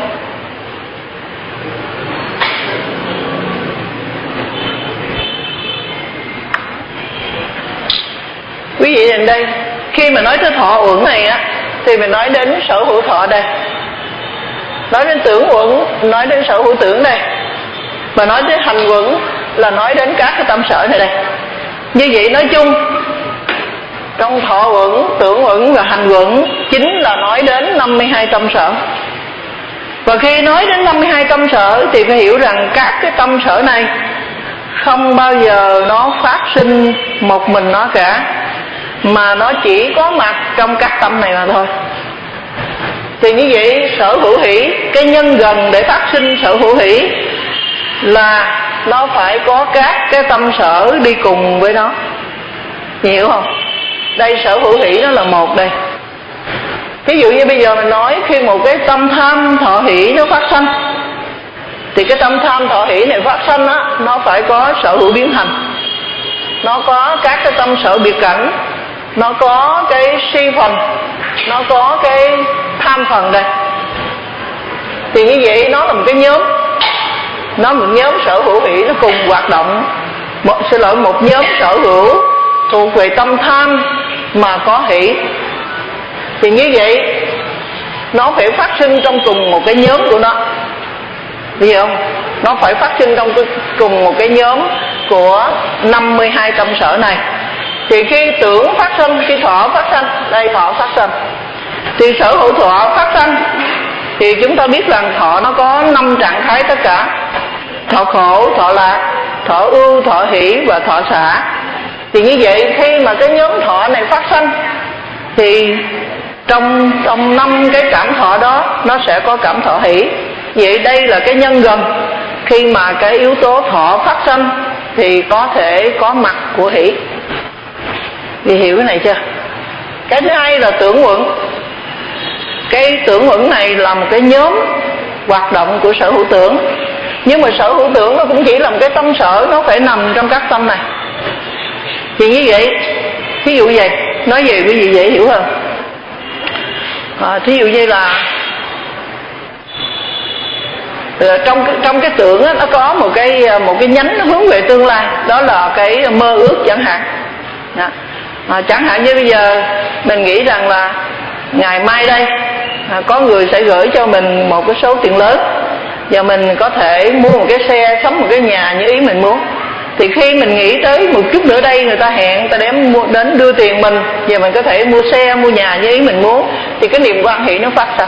Quý vị nhìn đây, khi mà nói tới thọ uẩn này á, thì mình nói đến sở hữu thọ đây, nói đến tưởng uẩn, nói đến sở hữu tưởng đây, và nói đến hành uẩn là nói đến các cái tâm sở này đây. Như vậy nói chung, trong thọ uẩn, tưởng uẩn và hành uẩn chính là nói đến năm mươi hai tâm sở. Và khi nói đến năm mươi hai tâm sở thì phải hiểu rằng các cái tâm sở này không bao giờ nó phát sinh một mình nó cả, mà nó chỉ có mặt trong các tâm này mà thôi. Thì như vậy sở hữu hỷ, cái nhân gần để phát sinh sở hữu hỷ là nó phải có các cái tâm sở đi cùng với nó. Hiểu không? Đây sở hữu hỷ nó là một đây. Ví dụ như bây giờ mình nói khi một cái tâm tham thọ hỷ nó phát sanh, thì cái tâm tham thọ hỷ này phát sanh á, nó phải có sở hữu biến hành, nó có các cái tâm sở biệt cảnh, nó có cái si phần, nó có cái tham phần đây. Thì như vậy nó là một cái nhóm, nó một nhóm sở hữu hỷ nó cùng hoạt động. Một, xin lỗi, một nhóm sở hữu thuộc về tâm tham mà có hỷ. Thì như vậy nó phải phát sinh trong cùng một cái nhóm của nó, hiểu không? Nó phải phát sinh trong cái, cùng một cái nhóm của năm mươi hai tâm sở này. Thì khi tưởng phát sinh, khi thọ phát sinh, đây thọ phát sinh, thì sở hữu thọ phát sinh, thì chúng ta biết rằng thọ nó có năm trạng thái tất cả: thọ khổ, thọ lạc, thọ ưu, thọ hỷ và thọ xả. Thì như vậy khi mà cái nhóm thọ này phát sinh thì trong trong năm cái cảm thọ đó nó sẽ có cảm thọ hỷ. Vậy đây là cái nhân gần. Khi mà cái yếu tố thọ phát sinh thì có thể có mặt của hỷ. Vì hiểu cái này chưa? Cái thứ hai là tưởng uẩn. Cái tưởng uẩn này là một cái nhóm hoạt động của sở hữu tưởng. Nhưng mà sở hữu tưởng nó cũng chỉ là một cái tâm sở, nó phải nằm trong các tâm này. Thì như vậy, ví dụ vậy, nói về quý vị dễ hiểu hơn. À, thí dụ như là trong trong cái tưởng á, nó có một cái một cái nhánh nó hướng về tương lai, đó là cái mơ ước chẳng hạn. Đó. À, chẳng hạn như bây giờ mình nghĩ rằng là ngày mai đây à, có người sẽ gửi cho mình một cái số tiền lớn và mình có thể mua một cái xe, sắm một cái nhà như ý mình muốn. Thì khi mình nghĩ tới một chút nữa đây người ta hẹn, người ta đem mua, đến đưa tiền mình và mình có thể mua xe, mua nhà như ý mình muốn, thì cái niềm quan hệ nó phát sinh.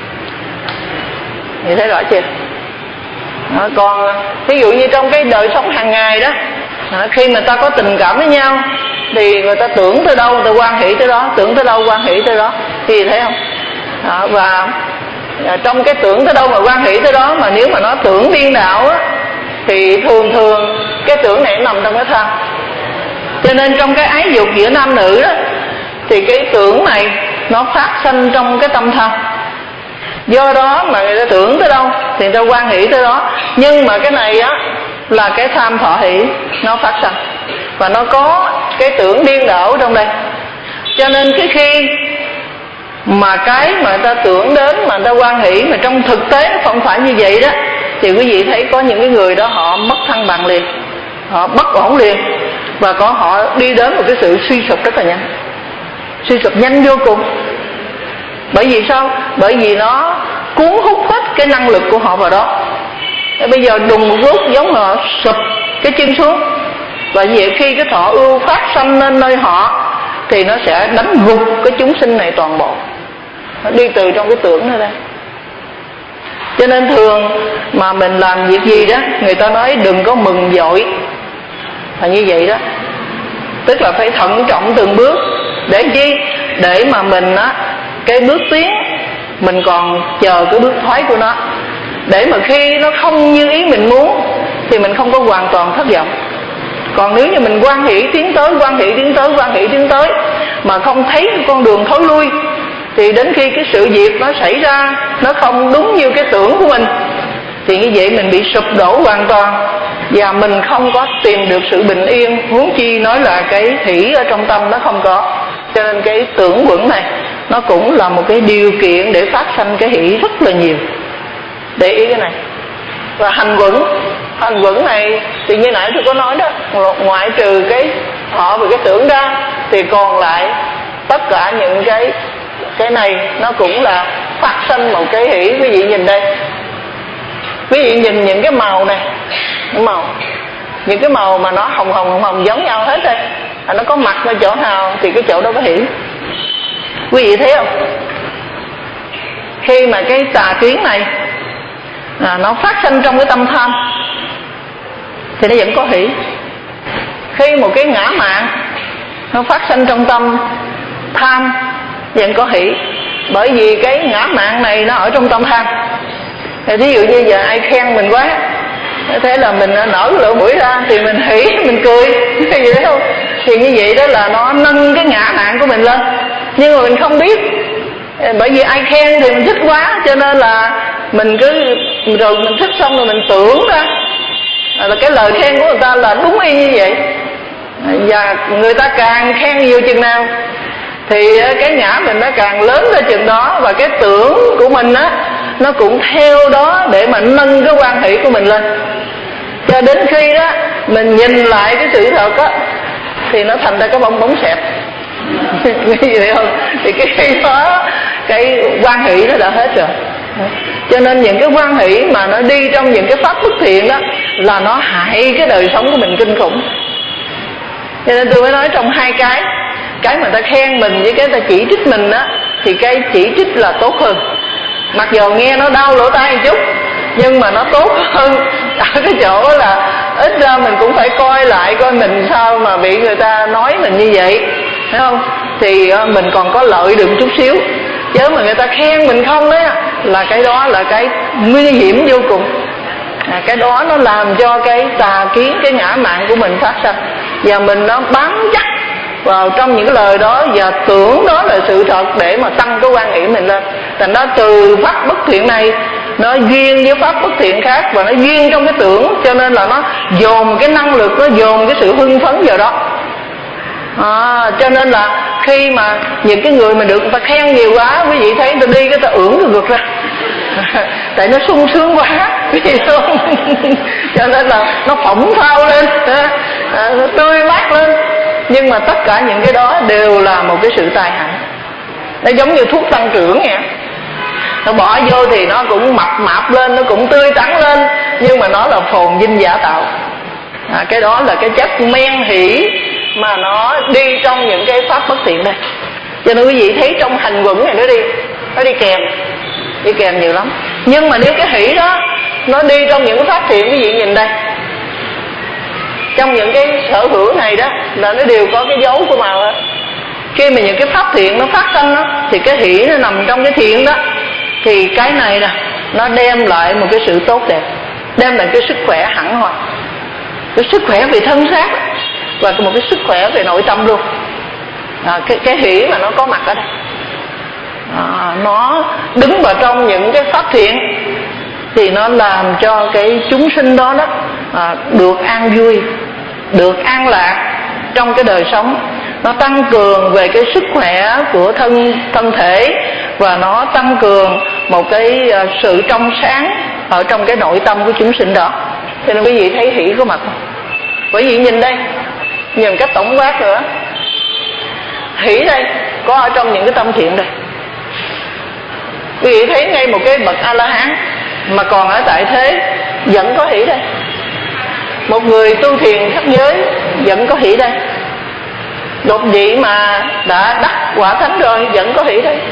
Thì thấy rõ chưa? Đó, còn ví dụ như trong cái đời sống hàng ngày đó, à, khi người ta có tình cảm với nhau thì người ta tưởng tới đâu người ta quan hệ tới đó, tưởng tới đâu quan hệ tới đó, thì thấy không? Đó, và à, trong cái tưởng tới đâu mà quan hệ tới đó, mà nếu mà nó tưởng điên đạo á, thì thường thường cái tưởng này nằm trong cái tham. Cho nên trong cái ái dục giữa nam nữ đó, thì cái tưởng này nó phát sinh trong cái tâm tham. Do đó mà người ta tưởng tới đâu thì người ta quan hệ tới đó. Nhưng mà cái này á là cái tham thọ hỷ nó phát sinh, và nó có cái tưởng điên đảo trong đây. Cho nên cái khi mà cái mà người ta tưởng đến mà người ta quan hệ mà trong thực tế nó không phải như vậy đó, thì quý vị thấy có những cái người đó họ mất thăng bằng liền, họ bất ổn liền, và có họ đi đến một cái sự suy sụp rất là nhanh, suy sụp nhanh vô cùng. Bởi vì sao? Bởi vì nó cuốn hút hết cái năng lực của họ vào đó. Bây giờ đùng một lúc giống là họ sụp cái chân xuống, và vậy khi cái thọ ưu phát sanh lên nơi họ thì nó sẽ đánh gục cái chúng sinh này toàn bộ. Nó đi từ trong cái tưởng này đây. Cho nên thường mà mình làm việc gì đó, người ta nói đừng có mừng vội, là như vậy đó. Tức là phải thận trọng từng bước. Để chi? Để mà mình á, cái bước tiến mình còn chờ cái bước thoái của nó, để mà khi nó không như ý mình muốn thì mình không có hoàn toàn thất vọng. Còn nếu như mình hoan hỷ tiến tới, hoan hỷ tiến tới, hoan hỷ tiến tới mà không thấy con đường thối lui, thì đến khi cái sự việc nó xảy ra nó không đúng như cái tưởng của mình, thì như vậy mình bị sụp đổ hoàn toàn, và mình không có tìm được sự bình yên, huống chi nói là cái hỷ ở trong tâm nó không có. Cho nên cái tưởng quẩn này nó cũng là một cái điều kiện để phát sanh cái hỷ rất là nhiều. Để ý cái này. Và hành quẩn, hành quẩn này thì như nãy tôi có nói đó, ngoại trừ cái họ về cái tưởng ra thì còn lại tất cả những cái cái này nó cũng là phát sinh một cái hỷ. Quý vị nhìn đây, quý vị nhìn những cái màu này, những màu những cái màu mà nó hồng hồng hồng hồng giống nhau hết đây, à, nó có mặt ở chỗ nào thì cái chỗ đó có hỷ. Quý vị thấy không? Khi mà cái tà kiến này à, nó phát sinh trong cái tâm tham thì nó vẫn có hỷ. Khi một cái ngã mạn nó phát sinh trong tâm tham vẫn có hỷ, bởi vì cái ngã mạn này nó ở trong tâm tham. Thì ví dụ như giờ ai khen mình quá, thế là mình nở cái lỗ mũi ra thì mình hỉ, mình cười, vậy đấy không? Thì như vậy đó là nó nâng cái ngã mạn của mình lên, nhưng mà mình không biết, bởi vì ai khen thì mình thích quá, cho nên là mình cứ rồi mình thích xong rồi mình tưởng ra là cái lời khen của người ta là đúng y như vậy, và người ta càng khen nhiều chừng nào thì cái ngã mình nó càng lớn ra chừng đó, và cái tưởng của mình á nó cũng theo đó để mà nâng cái quan hệ của mình lên, cho đến khi đó mình nhìn lại cái sự thật á thì nó thành ra cái bong bóng xẹp. Nghĩ vậy không? Thì cái khi đó cái quan hệ nó đã hết rồi. Cho nên những cái quan hệ mà nó đi trong những cái pháp bất thiện đó là nó hại cái đời sống của mình kinh khủng. Cho nên tôi mới nói trong hai cái, cái mà ta khen mình với cái ta chỉ trích mình á, thì cái chỉ trích là tốt hơn. Mặc dù nghe nó đau lỗ tai một chút, nhưng mà nó tốt hơn ở cái chỗ là ít ra mình cũng phải coi lại coi mình sao mà bị người ta nói mình như vậy, thấy không? Thì mình còn có lợi được chút xíu, chứ mà người ta khen mình không đó là cái đó là cái nguy hiểm vô cùng. À, cái đó nó làm cho cái tà kiến, cái ngã mạn của mình phát sinh, và mình nó bám chắc vào trong những cái lời đó và tưởng đó là sự thật để mà tăng cái quan hệ mình lên. Thành ra từ pháp bất thiện này nó duyên với pháp bất thiện khác, và nó duyên trong cái tưởng, cho nên là nó dồn cái năng lực, nó dồn cái sự hưng phấn vào đó. À, cho nên là khi mà những cái người mà được người ta khen nhiều quá, quý vị thấy người ta đi cái ta ưỡn người ngược ra tại nó sung sướng quá, quý vị không? Cho nên là nó phỏng phao lên, à, nó tươi mát lên. Nhưng mà tất cả những cái đó đều là một cái sự tai hại. Nó giống như thuốc tăng trưởng nha, nó bỏ vô thì nó cũng mập mạp lên, nó cũng tươi tắn lên, nhưng mà nó là phồn dinh giả tạo. À, cái đó là cái chất men hỷ mà nó đi trong những cái pháp bất thiện đây. Cho nên quý vị thấy trong hành quẩn này nó đi, nó đi kèm, đi kèm nhiều lắm. Nhưng mà nếu cái hỷ đó nó đi trong những cái pháp thiện, quý vị nhìn đây, trong những cái sở hữu này đó là nó đều có cái dấu của màu đó. Khi mà những cái pháp thiện nó phát sinh đó, thì cái hỷ nó nằm trong cái thiện đó, thì cái này nè nó đem lại một cái sự tốt đẹp, đem lại cái sức khỏe hẳn hoài, cái sức khỏe về thân xác và một cái sức khỏe về nội tâm luôn. À, cái, cái hỷ mà nó có mặt ở đây, à, nó đứng vào trong những cái pháp thiện thì nó làm cho cái chúng sinh đó đó à, được an vui, được an lạc trong cái đời sống. Nó tăng cường về cái sức khỏe của thân thân thể, và nó tăng cường một cái uh, sự trong sáng ở trong cái nội tâm của chúng sinh đó. Cho nên quý vị thấy hỷ có mặt không? Quý vị nhìn đây, nhìn cách tổng quát nữa, hỷ đây có ở trong những cái tâm thiện đây. Quý vị thấy ngay một cái bậc A-la-hán mà còn ở tại thế vẫn có hỷ đây. Một người tu thiền thất giới vẫn có hỷ đây. Đột vị mà đã đắc quả thánh rồi vẫn có hỷ đây.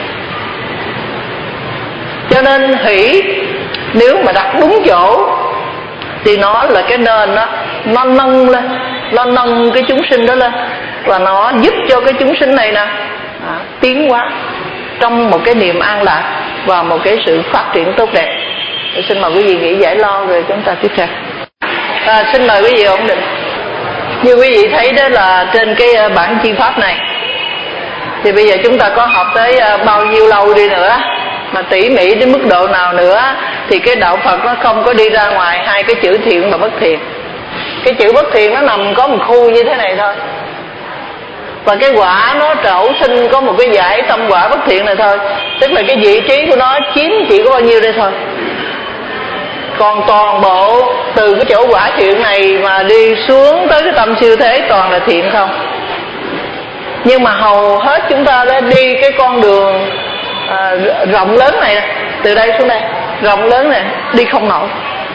Cho nên hỷ nếu mà đặt đúng chỗ thì nó là cái nền đó, nó nâng lên, nó nâng cái chúng sinh đó lên, và nó giúp cho cái chúng sinh này nè à, tiến hóa trong một cái niềm an lạc và một cái sự phát triển tốt đẹp. Để xin mời quý vị nghỉ giải lo rồi chúng ta tiếp theo. À, xin mời quý vị ổn định. Như quý vị thấy đó là trên cái bản chi pháp này, thì bây giờ chúng ta có học tới bao nhiêu lâu đi nữa, mà tỉ mỉ đến mức độ nào nữa, thì cái đạo Phật nó không có đi ra ngoài hai cái chữ thiện và bất thiện. Cái chữ bất thiện nó nằm có một khu như thế này thôi, và cái quả nó trổ sinh có một cái giải tâm quả bất thiện này thôi. Tức là cái vị trí của nó chiếm chỉ có bao nhiêu đây thôi. Còn toàn bộ từ cái chỗ quả thiện này mà đi xuống tới cái tâm siêu thế toàn là thiện không. Nhưng mà hầu hết chúng ta đã đi cái con đường à, rộng lớn này, từ đây xuống đây rộng lớn này đi không nổi.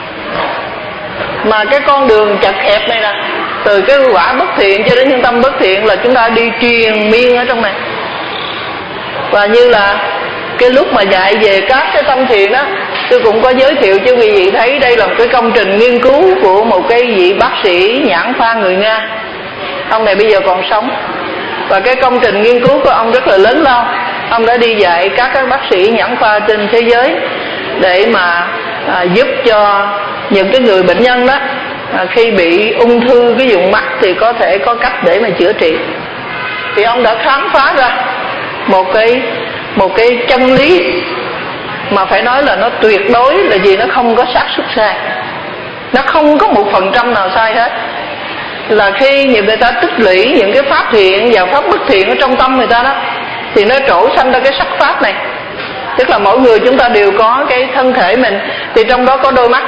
Mà cái con đường chật hẹp này nè, từ cái quả bất thiện cho đến những tâm bất thiện là chúng ta đi triền miên ở trong này. Và như là cái lúc mà dạy về các cái tâm thiện đó, tôi cũng có giới thiệu cho quý vị thấy đây là một cái công trình nghiên cứu của một cái vị bác sĩ nhãn khoa người Nga. Ông này bây giờ còn sống, và cái công trình nghiên cứu của ông rất là lớn lao. Ông đã đi dạy các các bác sĩ nhãn khoa trên thế giới để mà à, giúp cho những cái người bệnh nhân đó à, khi bị ung thư cái vùng mắt thì có thể có cách để mà chữa trị. Thì ông đã khám phá ra một cái một cái chân lý mà phải nói là nó tuyệt đối là gì, nó không có xác suất sai, nó không có một phần trăm nào sai hết. Là khi người ta tích lũy những cái pháp thiện và pháp bất thiện ở trong tâm người ta đó, thì nó trổ sanh ra cái sắc pháp này. Tức là mỗi người chúng ta đều có cái thân thể mình, thì trong đó có đôi mắt.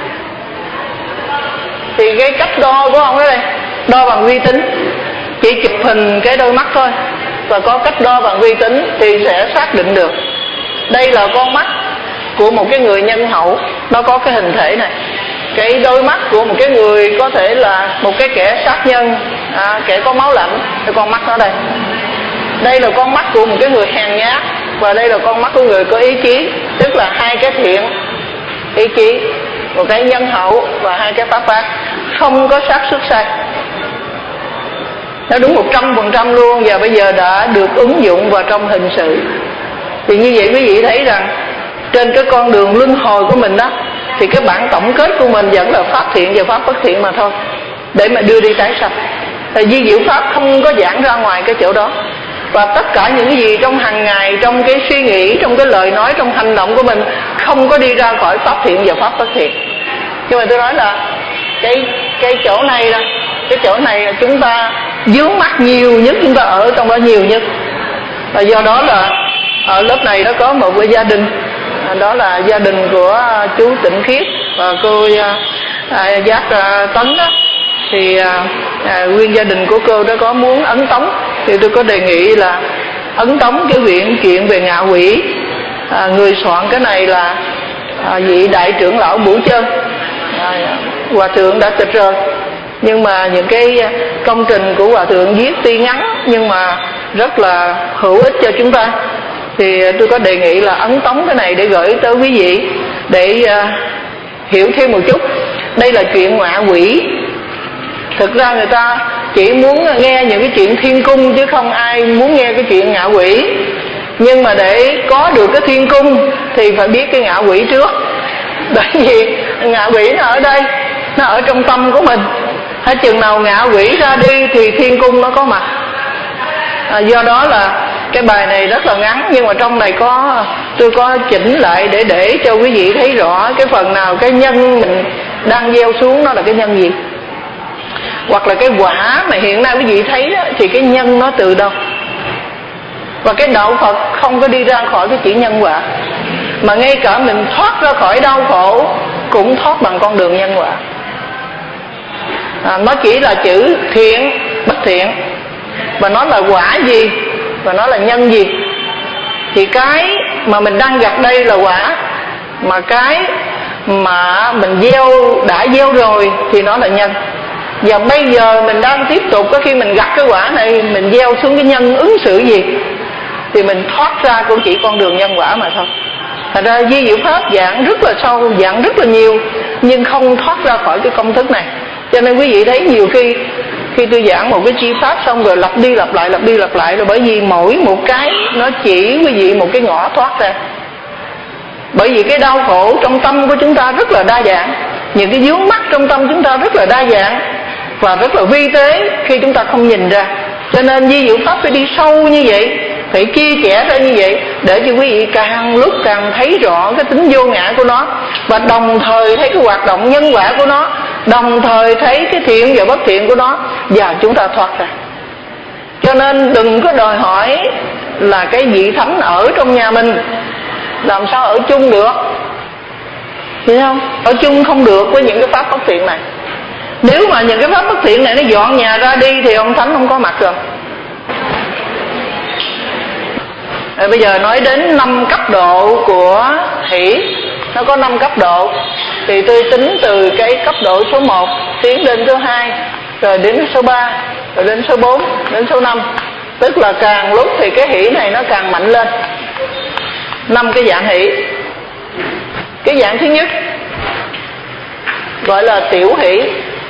Thì cái cách đo của ông đó đây, đo bằng vi tính, chỉ chụp hình cái đôi mắt thôi, và có cách đo bằng vi tính thì sẽ xác định được đây là con mắt của một cái người nhân hậu, nó có cái hình thể này. Cái đôi mắt của một cái người có thể là một cái kẻ sát nhân, à, kẻ có máu lạnh, cái con mắt nó đây. Đây là con mắt của một cái người hèn nhát, và đây là con mắt của người có ý chí. Tức là hai cái thiện, ý chí, một cái nhân hậu và hai cái pháp ác, không có xác suất sai. Nó đúng một trăm phần trăm luôn, và bây giờ đã được ứng dụng vào trong hình sự. Thì như vậy quý vị thấy rằng trên cái con đường luân hồi của mình đó, thì cái bản tổng kết của mình vẫn là pháp thiện và pháp bất thiện mà thôi, để mà đưa đi tái sanh. Thì di diệu pháp không có giảng ra ngoài cái chỗ đó. Và tất cả những cái gì trong hàng ngày, trong cái suy nghĩ, trong cái lời nói, trong hành động của mình, không có đi ra khỏi pháp thiện và pháp bất thiện. Nhưng mà tôi nói là cái cái chỗ này đó, cái chỗ này là chúng ta vướng mắc nhiều nhất, chúng ta ở trong đó nhiều nhất. Và do đó là ở lớp này nó có một cái gia đình, đó là gia đình của chú Tịnh Khiết và cô à, Giác à, Tấn đó. Thì à, à, nguyên gia đình của cô đó có muốn ấn tống, thì tôi có đề nghị là ấn tống cái viện chuyện về ngạ quỷ. à, Người soạn cái này là à, vị đại trưởng lão Bửu Chân, à, hòa thượng đã tịch rồi, nhưng mà những cái công trình của hòa thượng viết tuy ngắn nhưng mà rất là hữu ích cho chúng ta. Thì tôi có đề nghị là ấn tống cái này để gửi tới quý vị để uh, hiểu thêm một chút. Đây là chuyện ngạ quỷ. Thực ra người ta chỉ muốn nghe những cái chuyện thiên cung, chứ không ai muốn nghe cái chuyện ngạ quỷ. Nhưng mà để có được cái thiên cung thì phải biết cái ngạ quỷ trước. Bởi vì ngạ quỷ nó ở đây, nó ở trong tâm của mình. Hết chừng nào ngạ quỷ ra đi thì thiên cung nó có mặt. à, Do đó là cái bài này rất là ngắn, nhưng mà trong này có tôi có chỉnh lại để để cho quý vị thấy rõ cái phần nào cái nhân mình đang gieo xuống nó là cái nhân gì, hoặc là cái quả mà hiện nay quý vị thấy đó, thì cái nhân nó từ đâu. Và cái đạo Phật không có đi ra khỏi cái chữ nhân quả, mà ngay cả mình thoát ra khỏi đau khổ cũng thoát bằng con đường nhân quả. à, Nó chỉ là chữ thiện, bất thiện, và nó là quả gì và nó là nhân gì. Thì cái mà mình đang gặp đây là quả, mà cái mà mình gieo đã gieo rồi thì nó là nhân. Và bây giờ mình đang tiếp tục, có khi mình gặp cái quả này, mình gieo xuống cái nhân ứng xử gì thì mình thoát ra cũng chỉ con đường nhân quả mà thôi. Thật ra di diệu pháp giảng rất là sâu, giảng rất là nhiều, nhưng không thoát ra khỏi cái công thức này. Cho nên quý vị thấy nhiều khi khi tôi giảng một cái chi pháp xong rồi lặp đi lặp lại lặp đi lặp lại, rồi bởi vì mỗi một cái nó chỉ quý vị một cái ngõ thoát ra. Bởi vì cái đau khổ trong tâm của chúng ta rất là đa dạng, những cái vướng mắc trong tâm chúng ta rất là đa dạng, và rất là vi tế khi chúng ta không nhìn ra. Cho nên di diệu pháp phải đi sâu như vậy, phải chia sẻ ra như vậy, để cho quý vị càng lúc càng thấy rõ cái tính vô ngã của nó, và đồng thời thấy cái hoạt động nhân quả của nó, đồng thời thấy cái thiện và bất thiện của nó, và chúng ta thoát ra. Cho nên đừng có đòi hỏi là cái vị thánh ở trong nhà mình, làm sao ở chung được, hiểu không? Ở chung không được với những cái pháp bất thiện này. Nếu mà những cái pháp bất thiện này nó dọn nhà ra đi thì ông thánh không có mặt rồi. Rồi bây giờ nói đến năm cấp độ của hỷ. Nó có năm cấp độ, thì tôi tính từ cái cấp độ số một tiến đến số hai, rồi đến số ba, rồi đến số bốn, đến số năm. Tức là càng lúc thì cái hỷ này nó càng mạnh lên. Năm cái dạng hỷ. Cái dạng thứ nhất gọi là tiểu hỷ.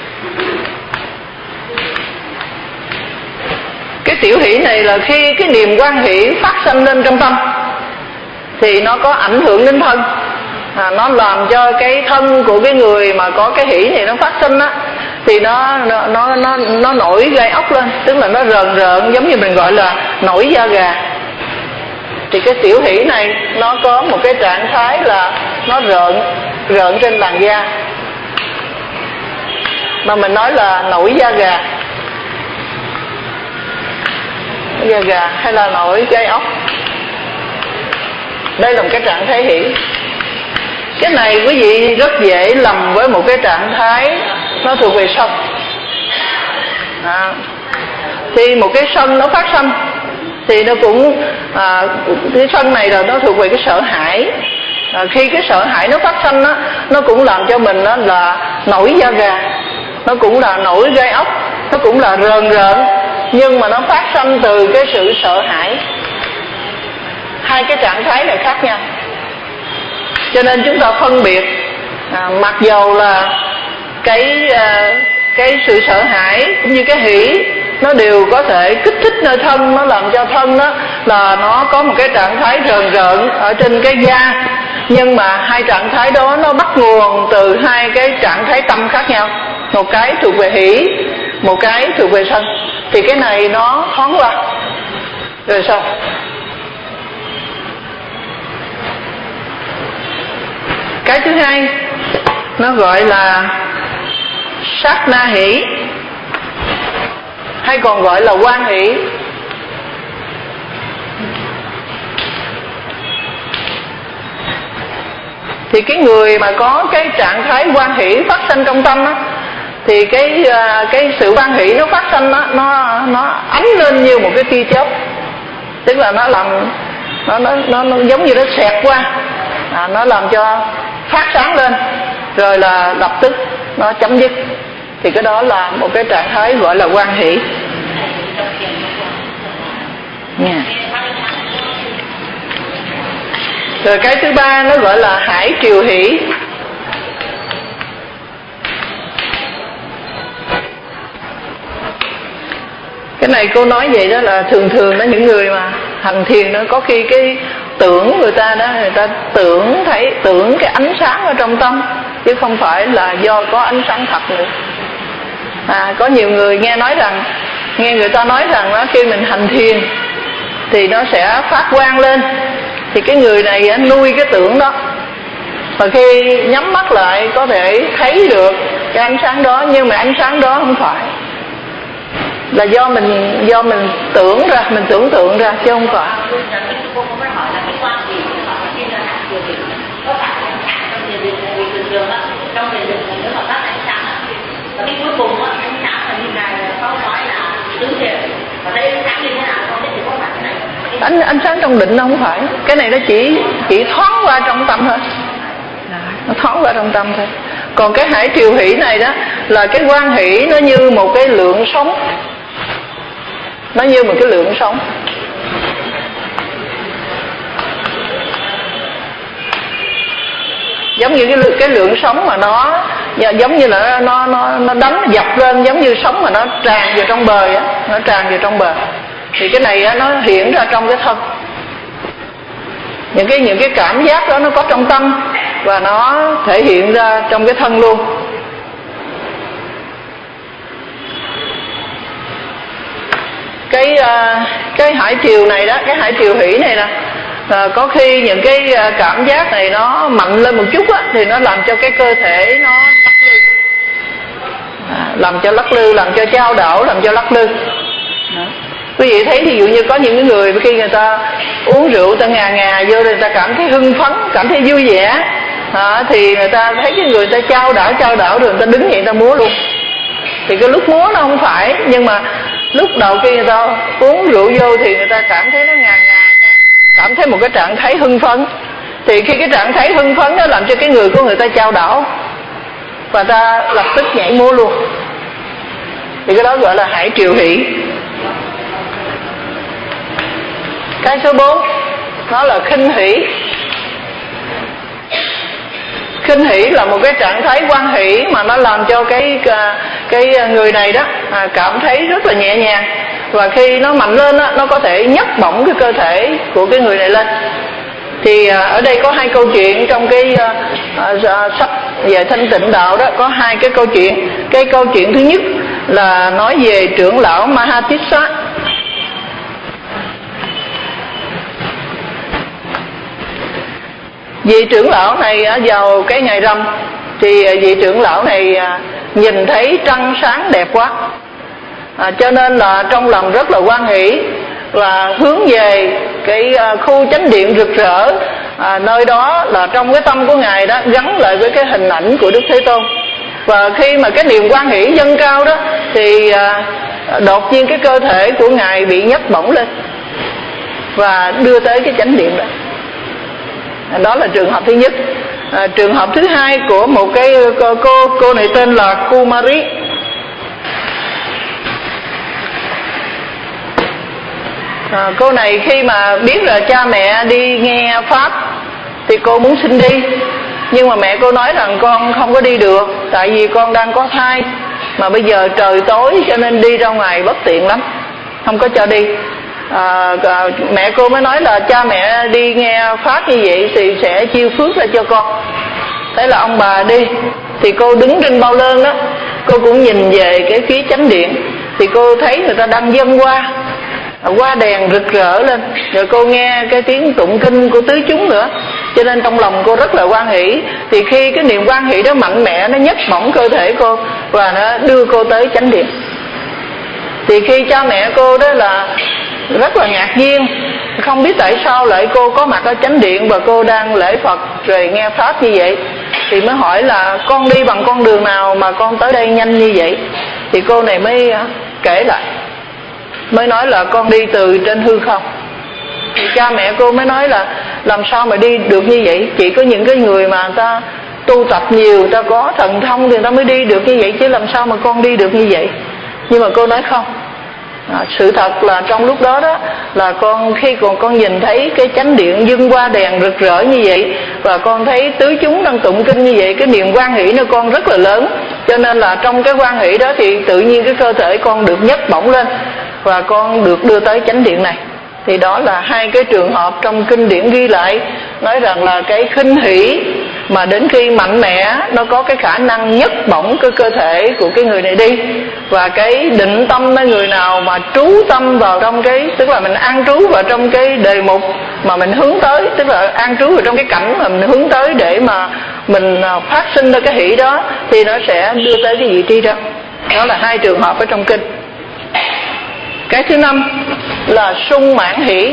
Cái tiểu hỷ này là khi cái niềm quan hỷ phát sinh lên trong tâm thì nó có ảnh hưởng đến thân, à, nó làm cho cái thân của cái người mà có cái hỷ này nó phát sinh á, thì nó nó nó nó, nó nổi gai ốc lên, tức là nó rờn rợn, giống như mình gọi là nổi da gà. Thì cái tiểu hỷ này nó có một cái trạng thái là nó rợn rợn trên làn da, mà mình nói là nổi da gà, da gà hay là nổi gai ốc. Đây là một cái trạng thái hỷ. Cái này quý vị rất dễ lầm với một cái trạng thái nó thuộc về sân. À, thì một cái sân nó phát sinh thì nó cũng à, cái sân này là nó thuộc về cái sợ hãi. À, khi cái sợ hãi nó phát sinh á, nó cũng làm cho mình đó là nổi da gà, nó cũng là nổi gai ốc, nó cũng là rờn rợn, nhưng mà nó phát sinh từ cái sự sợ hãi. Hai cái trạng thái này khác nhau, cho nên chúng ta phân biệt, à, mặc dầu là cái à, cái sự sợ hãi cũng như cái hỷ nó đều có thể kích thích nơi thân, nó làm cho thân đó là nó có một cái trạng thái rờn rợn ở trên cái da, nhưng mà hai trạng thái đó nó bắt nguồn từ hai cái trạng thái tâm khác nhau, một cái thuộc về hỷ, một cái thuộc về sân. Thì cái này nó thoáng qua rồi sao? Cái thứ hai nó gọi là sát na hỷ, hay còn gọi là quan hỷ. Thì cái người mà có cái trạng thái quan hỷ phát sinh trong tâm á, thì cái cái sự quan hỷ nó phát sinh á, nó nó ánh lên như một cái tia chớp, tức là nó làm nó nó nó, nó giống như nó xẹt qua, à, nó làm cho phát sáng lên, rồi là lập tức nó chấm dứt. Thì cái đó là một cái trạng thái gọi là quan hỷ. Yeah. Rồi cái thứ ba nó gọi là hải triều hỷ. Cái này cô nói vậy đó là thường thường đó, những người mà hành thiền đó, có khi cái tưởng người ta đó, người ta tưởng thấy tưởng cái ánh sáng ở trong tâm, chứ không phải là do có ánh sáng thật nữa. À, có nhiều người nghe nói rằng, nghe người ta nói rằng đó, khi mình hành thiền thì nó sẽ phát quang lên, thì cái người này nuôi cái tưởng đó, và khi nhắm mắt lại có thể thấy được cái ánh sáng đó, nhưng mà ánh sáng đó không phải, là do mình do mình tưởng ra, mình tưởng tượng ra chứ không phải. Ánh ánh sáng trong định nó không phải, cái này nó chỉ chỉ thoáng qua trong tâm thôi, nó thoáng qua trong tâm thôi. Còn cái hải triều hỷ này đó là cái quan hỷ nó như một cái lượng sống, nó như một cái lượng sống. Giống như cái cái lượng sống mà nó giống như là nó nó nó đánh nó dập lên, giống như sống mà nó tràn vào trong bờ á, nó tràn vào trong bờ. Thì cái này á, nó hiện ra trong cái thân. Những cái những cái cảm giác đó nó có trong tâm và nó thể hiện ra trong cái thân luôn. cái cái hải triều này đó, cái hải triều hỷ này nè, à, có khi những cái cảm giác này nó mạnh lên một chút á, thì nó làm cho cái cơ thể nó lắc lư, à, làm cho lắc lư, làm cho chao đảo, làm cho lắc lư. Đó. Quý vị thấy ví dụ như có những người khi người ta uống rượu, ta ngà ngà vô, người ta cảm thấy hưng phấn, cảm thấy vui vẻ, à, thì người ta thấy cái người ta chao đảo chao đảo rồi người ta đứng dậy người ta múa luôn. Thì cái lúc múa nó không phải, nhưng mà lúc đầu khi người ta uống rượu vô thì người ta cảm thấy nó ngà ngà, cảm thấy một cái trạng thái hưng phấn. Thì khi cái trạng thái hưng phấn đó làm cho cái người của người ta chao đảo và ta lập tức nhảy múa luôn, thì cái đó gọi là hải triều hỷ. Cái số bốn nó là khinh hỷ. Khinh hỷ là một cái trạng thái hoan hỷ mà nó làm cho cái cái người này đó à, cảm thấy rất là nhẹ nhàng, và khi nó mạnh lên đó, nó có thể nhấc bổng cái cơ thể của cái người này lên. Thì à, ở đây có hai câu chuyện trong cái à, à, sách về thanh tịnh đạo đó, có hai cái câu chuyện. Cái câu chuyện thứ nhất là nói về trưởng lão Mahatissa. Vị trưởng lão này vào cái ngày rằm thì vị trưởng lão này nhìn thấy trăng sáng đẹp quá, à, cho nên là trong lòng rất là hoan hỷ và hướng về cái khu chánh điện rực rỡ, à, nơi đó là trong cái tâm của ngài đó gắn lại với cái hình ảnh của Đức Thế Tôn. Và khi mà cái niềm hoan hỷ dâng cao đó thì à, đột nhiên cái cơ thể của ngài bị nhấc bổng lên và đưa tới cái chánh điện đó. Đó là trường hợp thứ nhất. À, trường hợp thứ hai của một cái cô cô, cô này tên là Kumari. À, cô này khi mà biết là cha mẹ đi nghe pháp thì cô muốn xin đi, nhưng mà mẹ cô nói rằng con không có đi được, tại vì con đang có thai, mà bây giờ trời tối cho nên đi ra ngoài bất tiện lắm, không có cho đi. À, mẹ cô mới nói là cha mẹ đi nghe pháp như vậy thì sẽ chiêu phước ra cho con. Thế là ông bà đi, thì cô đứng trên bao lơn đó, cô cũng nhìn về cái phía chánh điện, thì cô thấy người ta đang dâng hoa, hoa đèn rực rỡ lên, rồi cô nghe cái tiếng tụng kinh của tứ chúng nữa, cho nên trong lòng cô rất là hoan hỷ. Thì khi cái niềm hoan hỷ đó mạnh mẽ, nó nhấc bổng cơ thể cô và nó đưa cô tới chánh điện. Thì khi cha mẹ cô đó là rất là ngạc nhiên, không biết tại sao lại cô có mặt ở chánh điện và cô đang lễ Phật rồi nghe pháp như vậy, thì mới hỏi là con đi bằng con đường nào mà con tới đây nhanh như vậy. Thì cô này mới kể lại, mới nói là con đi từ trên hư không. Thì cha mẹ cô mới nói là làm sao mà đi được như vậy, chỉ có những cái người mà ta tu tập nhiều, ta có thần thông thì ta mới đi được như vậy, chứ làm sao mà con đi được như vậy. Nhưng mà cô nói không, à, sự thật là trong lúc đó đó là con khi còn con nhìn thấy cái chánh điện dâng hoa đèn rực rỡ như vậy, và con thấy tứ chúng đang tụng kinh như vậy, cái niềm hoan hỷ nó con rất là lớn, cho nên là trong cái hoan hỷ đó thì tự nhiên cái cơ thể con được nhấc bổng lên và con được đưa tới chánh điện này. Thì đó là hai cái trường hợp trong kinh điển ghi lại, nói rằng là cái khinh hỷ mà đến khi mạnh mẽ nó có cái khả năng nhấc bổng cái cơ thể của cái người này đi. Và cái định tâm nơi người nào mà trú tâm vào trong cái, tức là mình an trú vào trong cái đề mục mà mình hướng tới, tức là an trú vào trong cái cảnh mà mình hướng tới để mà mình phát sinh ra cái hỷ đó, thì nó sẽ đưa tới cái vị trí đó. Đó là hai trường hợp ở trong kinh. Cái thứ năm là sung mãn hỷ.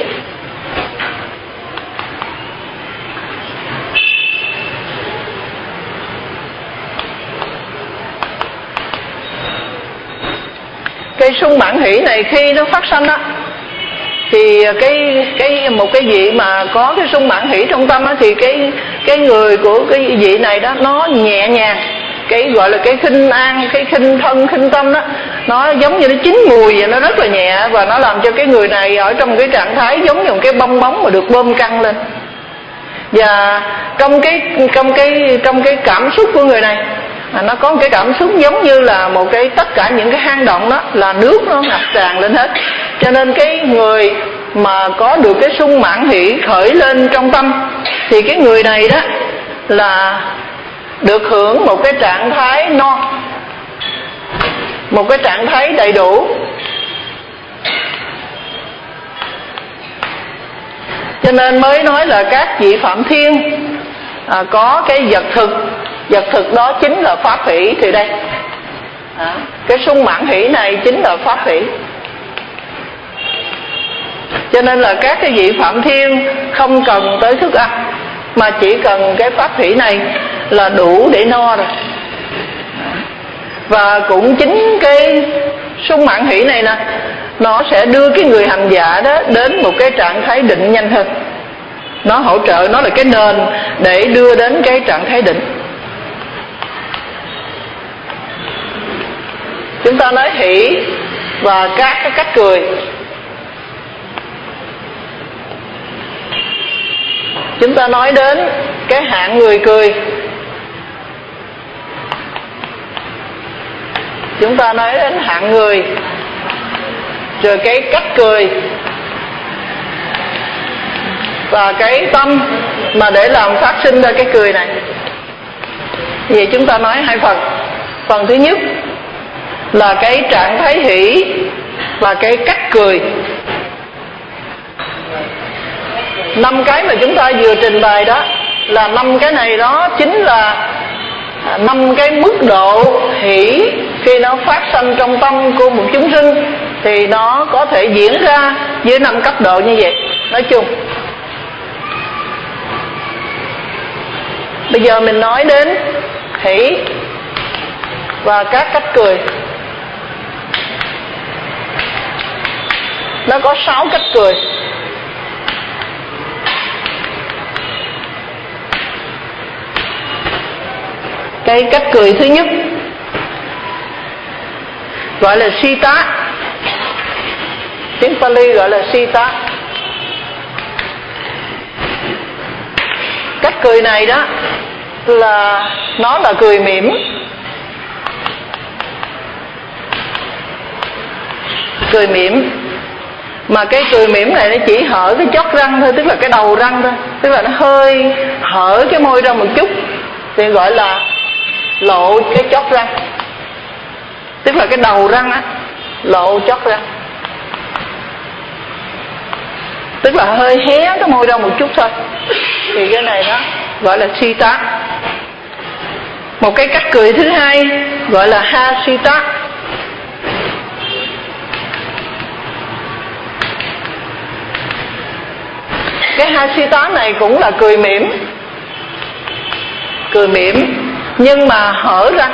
Cái sung mãn hỷ này khi nó phát sanh á, thì cái cái một cái vị mà có cái sung mãn hỷ trong tâm á, thì cái cái người của cái vị này đó nó nhẹ nhàng, cái gọi là cái khinh an, cái khinh thân, khinh tâm đó, nó giống như nó chín mùi vậy, nó rất là nhẹ, và nó làm cho cái người này ở trong cái trạng thái giống như một cái bong bóng mà được bơm căng lên. Và trong cái trong cái trong cái cảm xúc của người này, à, nó có một cái cảm xúc giống như là một cái tất cả những cái hang động đó là nước nó ngập tràn lên hết. Cho nên cái người mà có được cái sung mãn hỷ khởi lên trong tâm thì cái người này đó là được hưởng một cái trạng thái no, một cái trạng thái đầy đủ. Cho nên mới nói là các vị Phạm Thiên à, có cái vật thực, vật thực đó chính là pháp hỷ. Thì đây à, cái sung mãn hỷ này chính là pháp hỷ. Cho nên là các cái vị Phạm Thiên không cần tới thức ăn, mà chỉ cần cái pháp hỷ này là đủ để no rồi. Và cũng chính cái sung mãn hỷ này nè, nó sẽ đưa cái người hành giả đó đến một cái trạng thái định nhanh hơn. Nó hỗ trợ, nó là cái nền để đưa đến cái trạng thái định. Chúng ta nói hỷ và các cái cách cười. Chúng ta nói đến cái hạng người cười. Chúng ta nói đến hạng người, rồi cái cách cười, và cái tâm mà để làm phát sinh ra cái cười này. Vậy chúng ta nói hai phần. Phần thứ nhất là cái trạng thái hỷ và cái cách cười. Năm cái mà chúng ta vừa trình bày đó là năm cái này, đó chính là năm cái mức độ hỷ khi nó phát sinh trong tâm của một chúng sinh, thì nó có thể diễn ra với năm cấp độ như vậy. Nói chung bây giờ mình nói đến hỷ và các cách cười. Nó có sáu cách cười. Cái cách cười thứ nhất gọi là sita. Tiếng Pali gọi là sita. Cách cười này đó là nó là cười mỉm. Cười mỉm. Mà cái cười mỉm này nó chỉ hở cái chót răng thôi, tức là cái đầu răng thôi, tức là nó hơi hở cái môi ra một chút, thì gọi là lộ cái chót răng, tức là cái đầu răng á lộ chót răng, tức là hơi hé cái môi ra một chút thôi, thì cái này đó gọi là sita. Một cái cách cười thứ hai gọi là hasita. Cái hasita này cũng là cười mỉm, cười mỉm nhưng mà hở răng.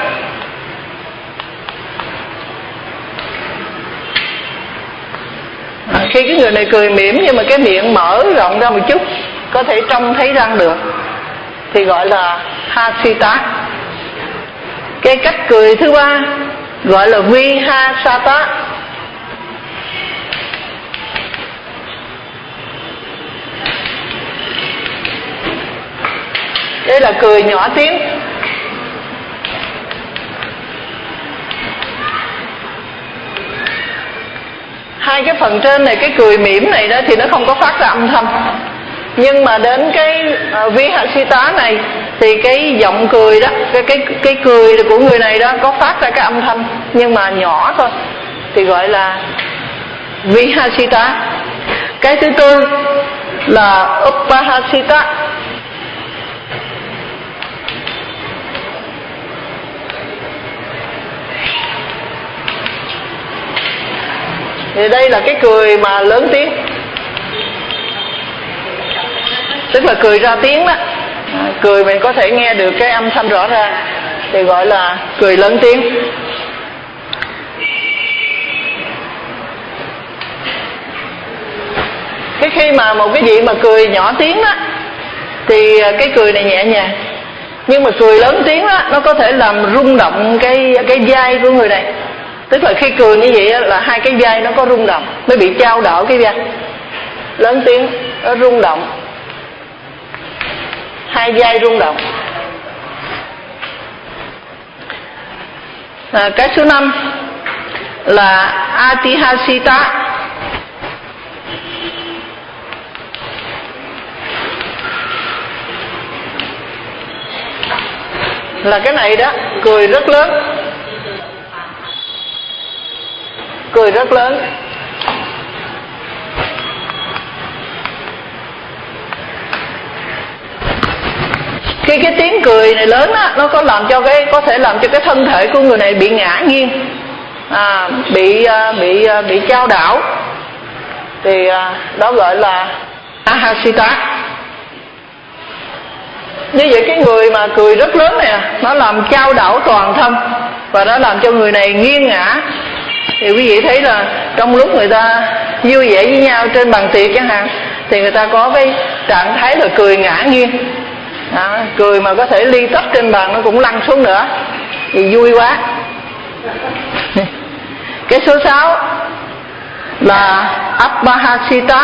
À, khi cái người này cười mỉm nhưng mà cái miệng mở rộng ra một chút, có thể trông thấy răng được, thì gọi là hasita. Cái cách cười thứ ba gọi là vihasata. Đây là cười nhỏ tiếng. Hai cái phần trên này, cái cười mỉm này đó thì nó không có phát ra âm thanh, nhưng mà đến cái uh, vihasita này thì cái giọng cười đó, cái cái cái cười của người này đó có phát ra cái âm thanh nhưng mà nhỏ thôi, thì gọi là vihasita. Cái thứ tư là upahasita. Thì đây là cái cười mà lớn tiếng, tức là cười ra tiếng đó, cười mình có thể nghe được cái âm thanh rõ ràng, thì gọi là cười lớn tiếng. Cái khi mà một cái vị mà cười nhỏ tiếng đó thì cái cười này nhẹ nhàng, nhưng mà cười lớn tiếng đó nó có thể làm rung động cái cái vai của người này. Tức là khi cười như vậy là hai cái vai nó có rung động, nó bị chao đảo cái vai. Lớn tiếng nó rung động, hai vai rung động. À, cái số năm là atihasita. Là cái này đó, cười rất lớn, cười rất lớn. khi cái tiếng cười này lớn á, nó có làm cho cái có thể làm cho cái thân thể của người này bị ngã nghiêng, à, bị bị bị chao đảo, thì đó gọi là ahasita. Như vậy cái người mà cười rất lớn này nó làm chao đảo toàn thân và nó làm cho người này nghiêng ngã. Thì quý vị thấy là trong lúc người ta vui vẻ với nhau trên bàn tiệc chẳng hạn, thì người ta có cái trạng thái là cười ngã nghiêng, đó, cười mà có thể ly tất trên bàn nó cũng lăn xuống nữa, vì vui quá. Cái số sáu là Appahasita.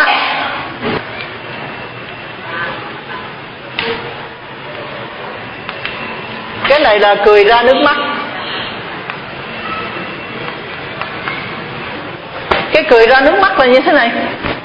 Cái này là cười ra nước mắt. Cái cười ra nước mắt là như thế này.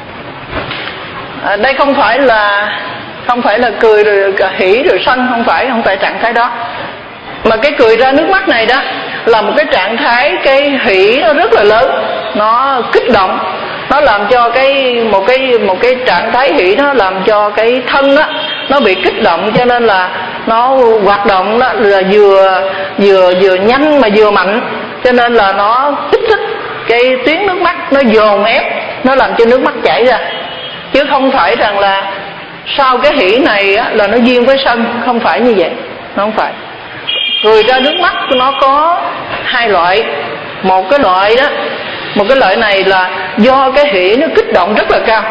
À, đây không phải là không phải là cười rồi hỉ rồi sân, không phải không phải trạng thái đó, mà cái cười ra nước mắt này đó là một cái trạng thái cái hỉ nó rất là lớn, nó kích động, nó làm cho cái một cái một cái trạng thái hỉ nó làm cho cái thân đó nó bị kích động, cho nên là nó hoạt động đó là vừa vừa vừa nhanh mà vừa mạnh, cho nên là nó kích thích cái tuyến nước mắt, nó dồn ép, nó làm cho nước mắt chảy ra, chứ không phải rằng là sau cái hỉ này á, là nó duyên với sân, không phải như vậy, nó không phải. Cười ra nước mắt nó có hai loại. Một cái loại đó, một cái loại này là do cái hỉ nó kích động rất là cao,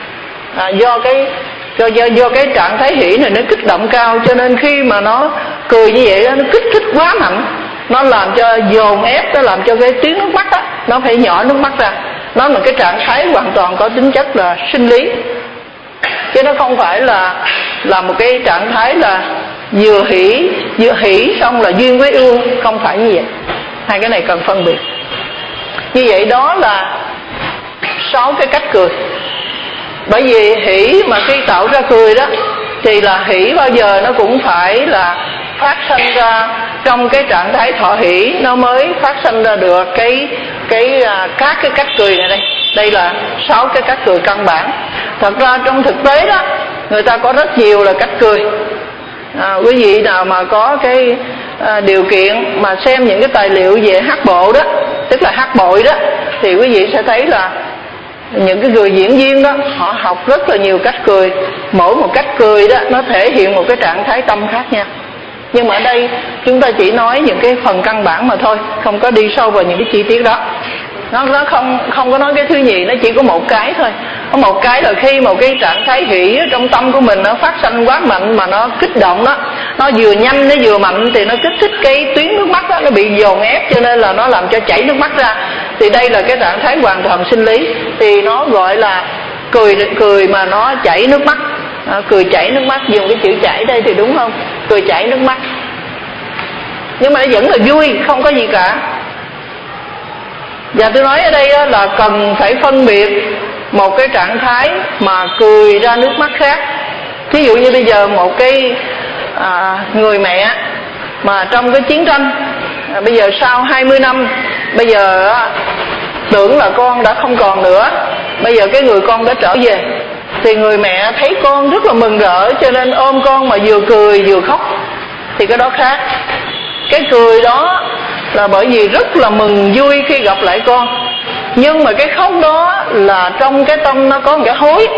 à, do cái do, do do cái trạng thái hỉ này nó kích động cao, cho nên khi mà nó cười như vậy đó, nó kích thích quá mạnh, nó làm cho dồn ép, nó làm cho cái tiếng nước mắt đó, nó phải nhỏ nước mắt ra. Nó là cái trạng thái hoàn toàn có tính chất là sinh lý, chứ nó không phải là là một cái trạng thái là vừa hỉ vừa hỉ xong là duyên với ưu, không phải như vậy. Hai cái này cần phân biệt. Như vậy đó là sáu cái cách cười. Bởi vì hỉ mà khi tạo ra cười đó thì là hỉ bao giờ nó cũng phải là phát sinh ra trong cái trạng thái thọ hỉ, nó mới phát sinh ra được cái cái à, các cái cách cười này đây. Đây là sáu cái cách cười căn bản. Thật ra trong thực tế đó người ta có rất nhiều là cách cười. À, quý vị nào mà có cái à, điều kiện mà xem những cái tài liệu về hát bộ đó, tức là hát bội đó, thì quý vị sẽ thấy là những cái người diễn viên đó họ học rất là nhiều cách cười. Mỗi một cách cười đó nó thể hiện một cái trạng thái tâm khác nhau. Nhưng mà ở đây chúng ta chỉ nói những cái phần căn bản mà thôi, không có đi sâu vào những cái chi tiết đó. Nó nó không không có nói cái thứ nhì, nó chỉ có một cái thôi. Có một cái là khi một cái trạng thái hỉ trong tâm của mình nó phát sinh quá mạnh mà nó kích động đó, nó vừa nhanh nó vừa mạnh thì nó kích thích cái tuyến nước mắt đó, nó bị dồn ép, cho nên là nó làm cho chảy nước mắt ra. Thì đây là cái trạng thái hoàn toàn sinh lý, thì nó gọi là cười cười mà nó chảy nước mắt. À, cười chảy nước mắt, dùng cái chữ chảy đây thì đúng không? Cười chảy nước mắt. Nhưng mà nó vẫn là vui, không có gì cả. Và tôi nói ở đây là cần phải phân biệt một cái trạng thái mà cười ra nước mắt khác. Thí dụ như bây giờ một cái à, người mẹ mà trong cái chiến tranh, à, bây giờ sau hai mươi năm, bây giờ à, tưởng là con đã không còn nữa, bây giờ cái người con đã trở về, thì người mẹ thấy con rất là mừng rỡ, cho nên ôm con mà vừa cười vừa khóc, thì cái đó khác. Cái cười đó là bởi vì rất là mừng vui khi gặp lại con, nhưng mà cái khóc đó là trong cái tâm nó có một cái hối,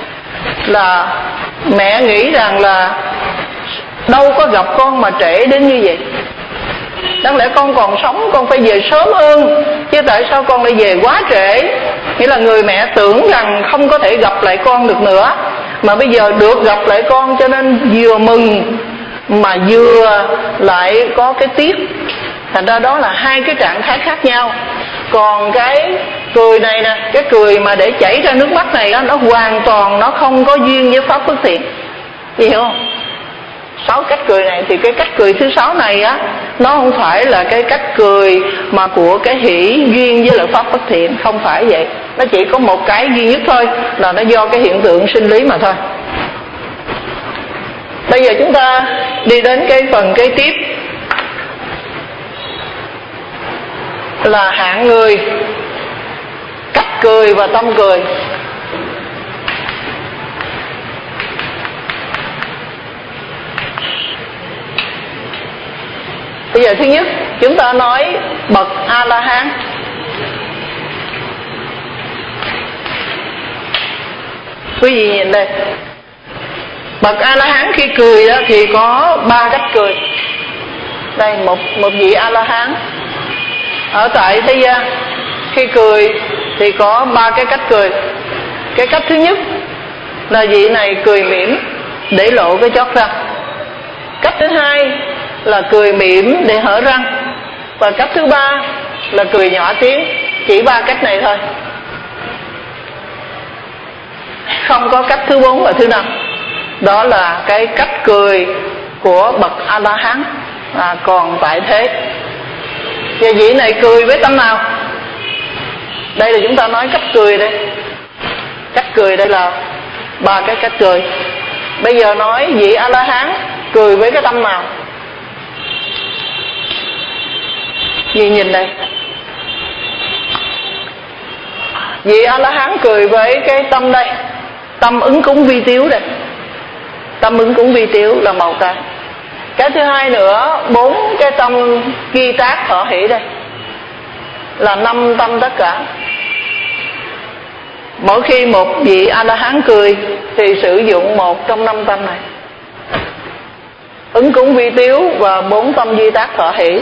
là mẹ nghĩ rằng là đâu có gặp con mà trễ đến như vậy, đáng lẽ con còn sống con phải về sớm hơn, chứ tại sao con lại về quá trễ. Nghĩa là người mẹ tưởng rằng không có thể gặp lại con được nữa, mà bây giờ được gặp lại con, cho nên vừa mừng mà vừa lại có cái tiếc. Thành ra đó là hai cái trạng thái khác nhau. Còn cái cười này nè, cái cười mà để chảy ra nước mắt này đó, nó hoàn toàn nó không có duyên với pháp bất thiện, hiểu không? Sáu cách cười này thì cái cách cười thứ sáu này á, nó không phải là cái cách cười mà của cái hỷ duyên với lợi pháp bất thiện, không phải vậy. Nó chỉ có một cái duy nhất thôi, là nó do cái hiện tượng sinh lý mà thôi. Bây giờ chúng ta đi đến cái phần kế tiếp, là hạng người, cách cười và tâm cười. Bây giờ thứ nhất chúng ta nói bậc A-la-hán. Quý vị nhìn đây, bậc A-la-hán khi cười đó thì có ba cách cười. Đây một một vị A-la-hán ở tại thế gian khi cười thì có ba cái cách cười. Cái cách thứ nhất là vị này cười mỉm để lộ cái chót răng. Cách thứ hai là cười mỉm để hở răng. Và cách thứ ba là cười nhỏ tiếng. Chỉ ba cách này thôi, không có cách thứ bốn và thứ năm. Đó là cái cách cười của bậc A-la-hán à, còn tại thế. Và vị này cười với tâm nào? Đây là chúng ta nói cách cười đây. Cách cười đây là ba cái cách cười. Bây giờ nói vị A-la-hán cười với cái tâm nào? Vị nhìn đây, vị A-la-hán cười với cái tâm đây, tâm ứng cúng vi tiếu đây. Tâm ứng cúng vi tiếu là một cái. Cái thứ hai nữa, bốn cái tâm ghi tác thọ hỷ đây là năm tâm tất cả. Mỗi khi một vị A-la-hán cười thì sử dụng một trong năm tâm này, ứng cúng vi tiếu và bốn tâm duy tác thọ hỷ.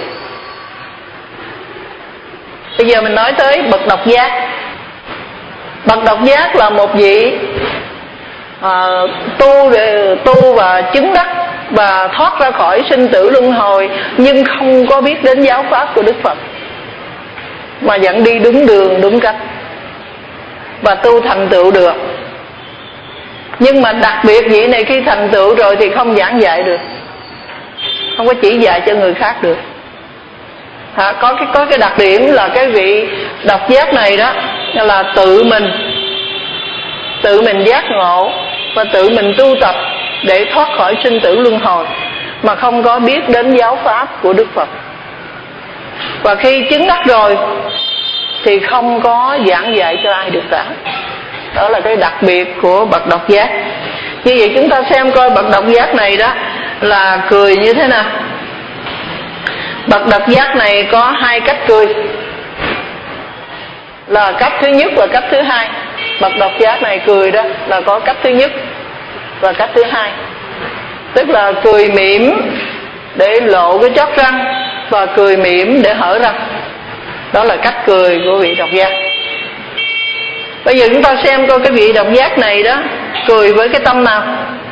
Bây giờ mình nói tới bậc độc giác. Bậc độc giác là một vị à, tu tu và chứng đắc và thoát ra khỏi sinh tử luân hồi, nhưng không có biết đến giáo pháp của Đức Phật, mà vẫn đi đúng đường đúng cách và tu thành tựu được. Nhưng mà đặc biệt vị này khi thành tựu rồi thì không giảng dạy được, không có chỉ dạy cho người khác được. À, có cái có cái đặc điểm là cái vị độc giác này đó là tự mình tự mình giác ngộ và tự mình tu tập để thoát khỏi sinh tử luân hồi, mà không có biết đến giáo pháp của Đức Phật. Và khi chứng đắc rồi thì không có giảng dạy cho ai được cả. Đó là cái đặc biệt của bậc độc giác. Như vậy chúng ta xem coi bậc độc giác này đó là cười như thế nào. Bậc độc giác này có hai cách cười, là cách thứ nhất và cách thứ hai. Bậc độc giác này cười đó là có cách thứ nhất và cách thứ hai. Tức là cười mỉm để lộ cái chót răng và cười mỉm để hở răng. Đó là cách cười của vị độc giác. Bây giờ chúng ta xem coi cái vị độc giác này đó cười với cái tâm nào.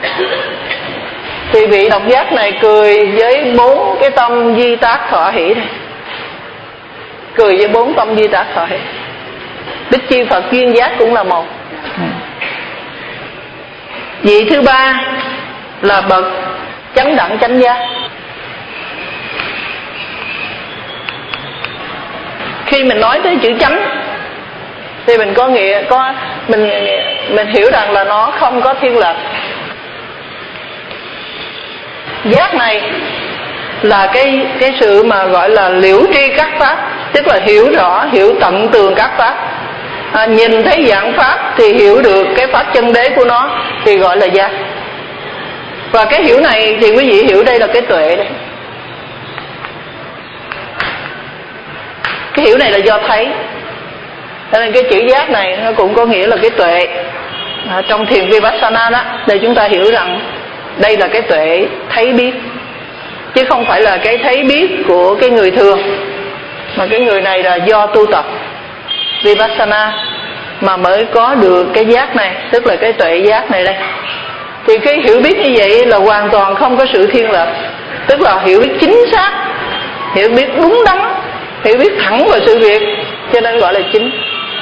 Thì vị độc giác này cười với bốn cái tâm duy tác thọ hỷ đây. Cười với bốn tâm duy tác thọ hỷ. Bích chi Phật duyên giác cũng là một. Vị thứ ba là bậc chánh đẳng chánh giác. Khi mình nói tới chữ chánh thì mình có nghĩa có mình mình hiểu rằng là nó không có thiên lệch. Giác này là cái cái sự mà gọi là liễu tri các pháp, tức là hiểu rõ, hiểu tận tường các pháp. À, nhìn thấy dạng pháp thì hiểu được cái pháp chân đế của nó thì gọi là giác. Và cái hiểu này thì quý vị hiểu đây là cái tuệ đây. Cái hiểu này là do thấy. Cho nên cái chữ giác này nó cũng có nghĩa là cái tuệ. À, trong thiền Vipassana đó, để chúng ta hiểu rằng đây là cái tuệ thấy biết, chứ không phải là cái thấy biết của cái người thường, mà cái người này là do tu tập Vipassana mà mới có được cái giác này, tức là cái tuệ giác này đây. Thì cái hiểu biết như vậy là hoàn toàn không có sự thiên lệch, tức là hiểu biết chính xác, hiểu biết đúng đắn, hiểu biết thẳng vào sự việc, cho nên gọi là chính.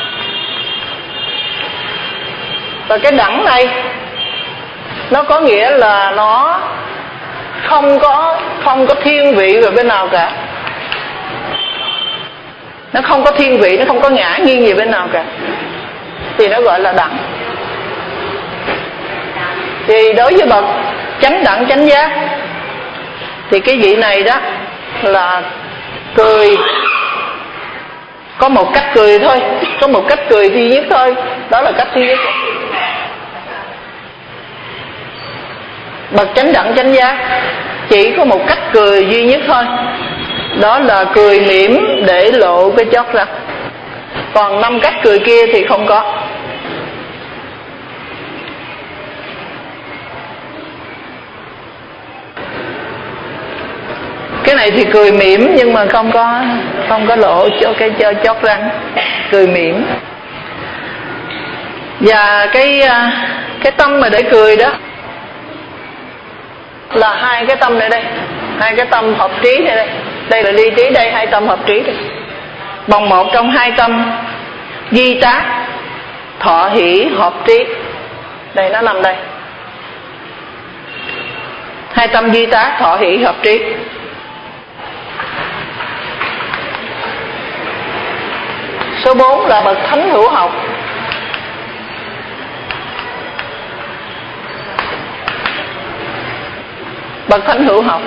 Và cái đẳng này nó có nghĩa là nó không có không có thiên vị về bên nào cả. Nó không có thiên vị, nó không có ngã nghiêng về bên nào cả, thì nó gọi là đẳng. Thì đối với bậc chánh đẳng chánh giác thì cái vị này đó là cười, có một cách cười thôi, có một cách cười duy nhất thôi, đó là cách duy nhất. Bậc chánh đẳng chánh giác chỉ có một cách cười duy nhất thôi, đó là cười mỉm để lộ cái chót răng. Còn năm cách cười kia thì không có. Cái này thì cười mỉm nhưng mà không có không có lộ cho cái cho chót răng, cười mỉm. Và cái cái tâm mà để cười đó là hai cái tâm này đây, hai cái tâm hợp trí này đây. Đây là ly trí, đây hai tâm hợp trí đây. Bằng một trong hai tâm duy tác thọ hỷ hợp trí, đây nó nằm đây. Hai tâm duy tác thọ hỷ hợp trí. Số bốn là bậc thánh hữu học. Bậc thánh hữu học.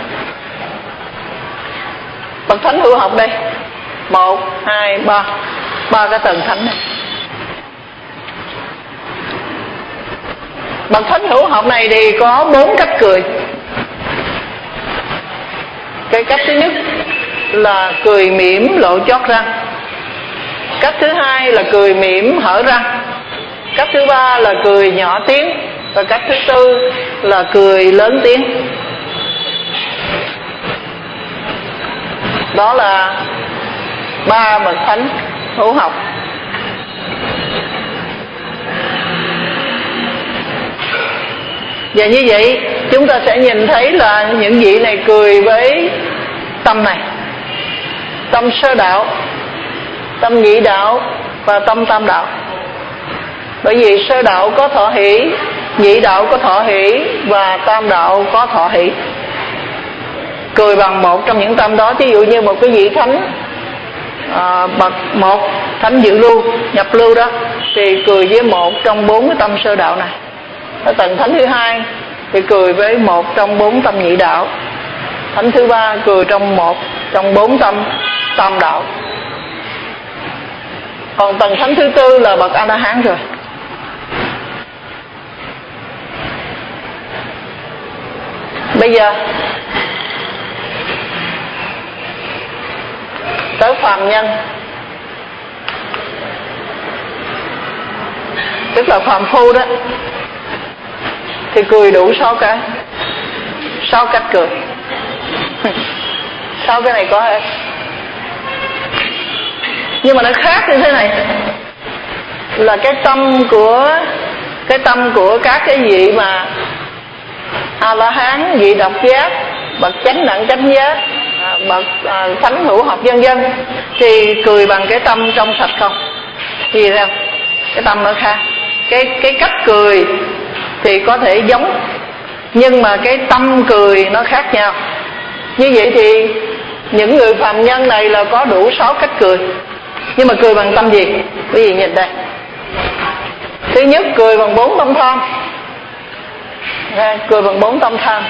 Bậc thánh hữu học đây, một, hai, ba, ba cái tầng thánh này. Bậc thánh hữu học này thì có bốn cách cười. Cái cách thứ nhất là cười mỉm lộ chót răng. Cách thứ hai là cười mỉm hở răng. Cách thứ ba là cười nhỏ tiếng. Và cách thứ tư là cười lớn tiếng. Đó là ba bậc thánh hữu học. Và như vậy chúng ta sẽ nhìn thấy là những vị này cười với tâm này, tâm sơ đạo, tâm nhị đạo và tâm tam đạo. Bởi vì sơ đạo có thọ hỷ, nhị đạo có thọ hỷ và tam đạo có thọ hỷ. Cười bằng một trong những tâm đó. Ví dụ như một cái vị thánh à, bậc một, thánh dự lưu, nhập lưu đó, thì cười với một trong bốn cái tâm sơ đạo này. Ở tầng thánh thứ hai thì cười với một trong bốn tâm nhị đạo. Thánh thứ ba cười trong một trong bốn tâm tam đạo. Còn tầng thánh thứ tư là bậc A La Hán rồi. Bây giờ tới phàm nhân, tức là phàm phu đó, thì cười đủ sáu cái, sáu cách cười. Sáu cái này có hết. Nhưng mà nó khác như thế này, là cái tâm của cái tâm của các cái vị mà A La Hán, vị độc giác, bậc chánh đẳng chánh giác, bậc à, thánh hữu học vân vân, thì cười bằng cái tâm trong sạch không. Gì đâu, cái tâm nó khác. Cái cái cách cười thì có thể giống, nhưng mà cái tâm cười nó khác nhau. Như vậy thì những người phàm nhân này là có đủ sáu cách cười. Nhưng mà cười bằng tâm gì? Quý vị nhìn đây. Thứ nhất, cười bằng bốn tâm tham. Cười bằng bốn tâm tham.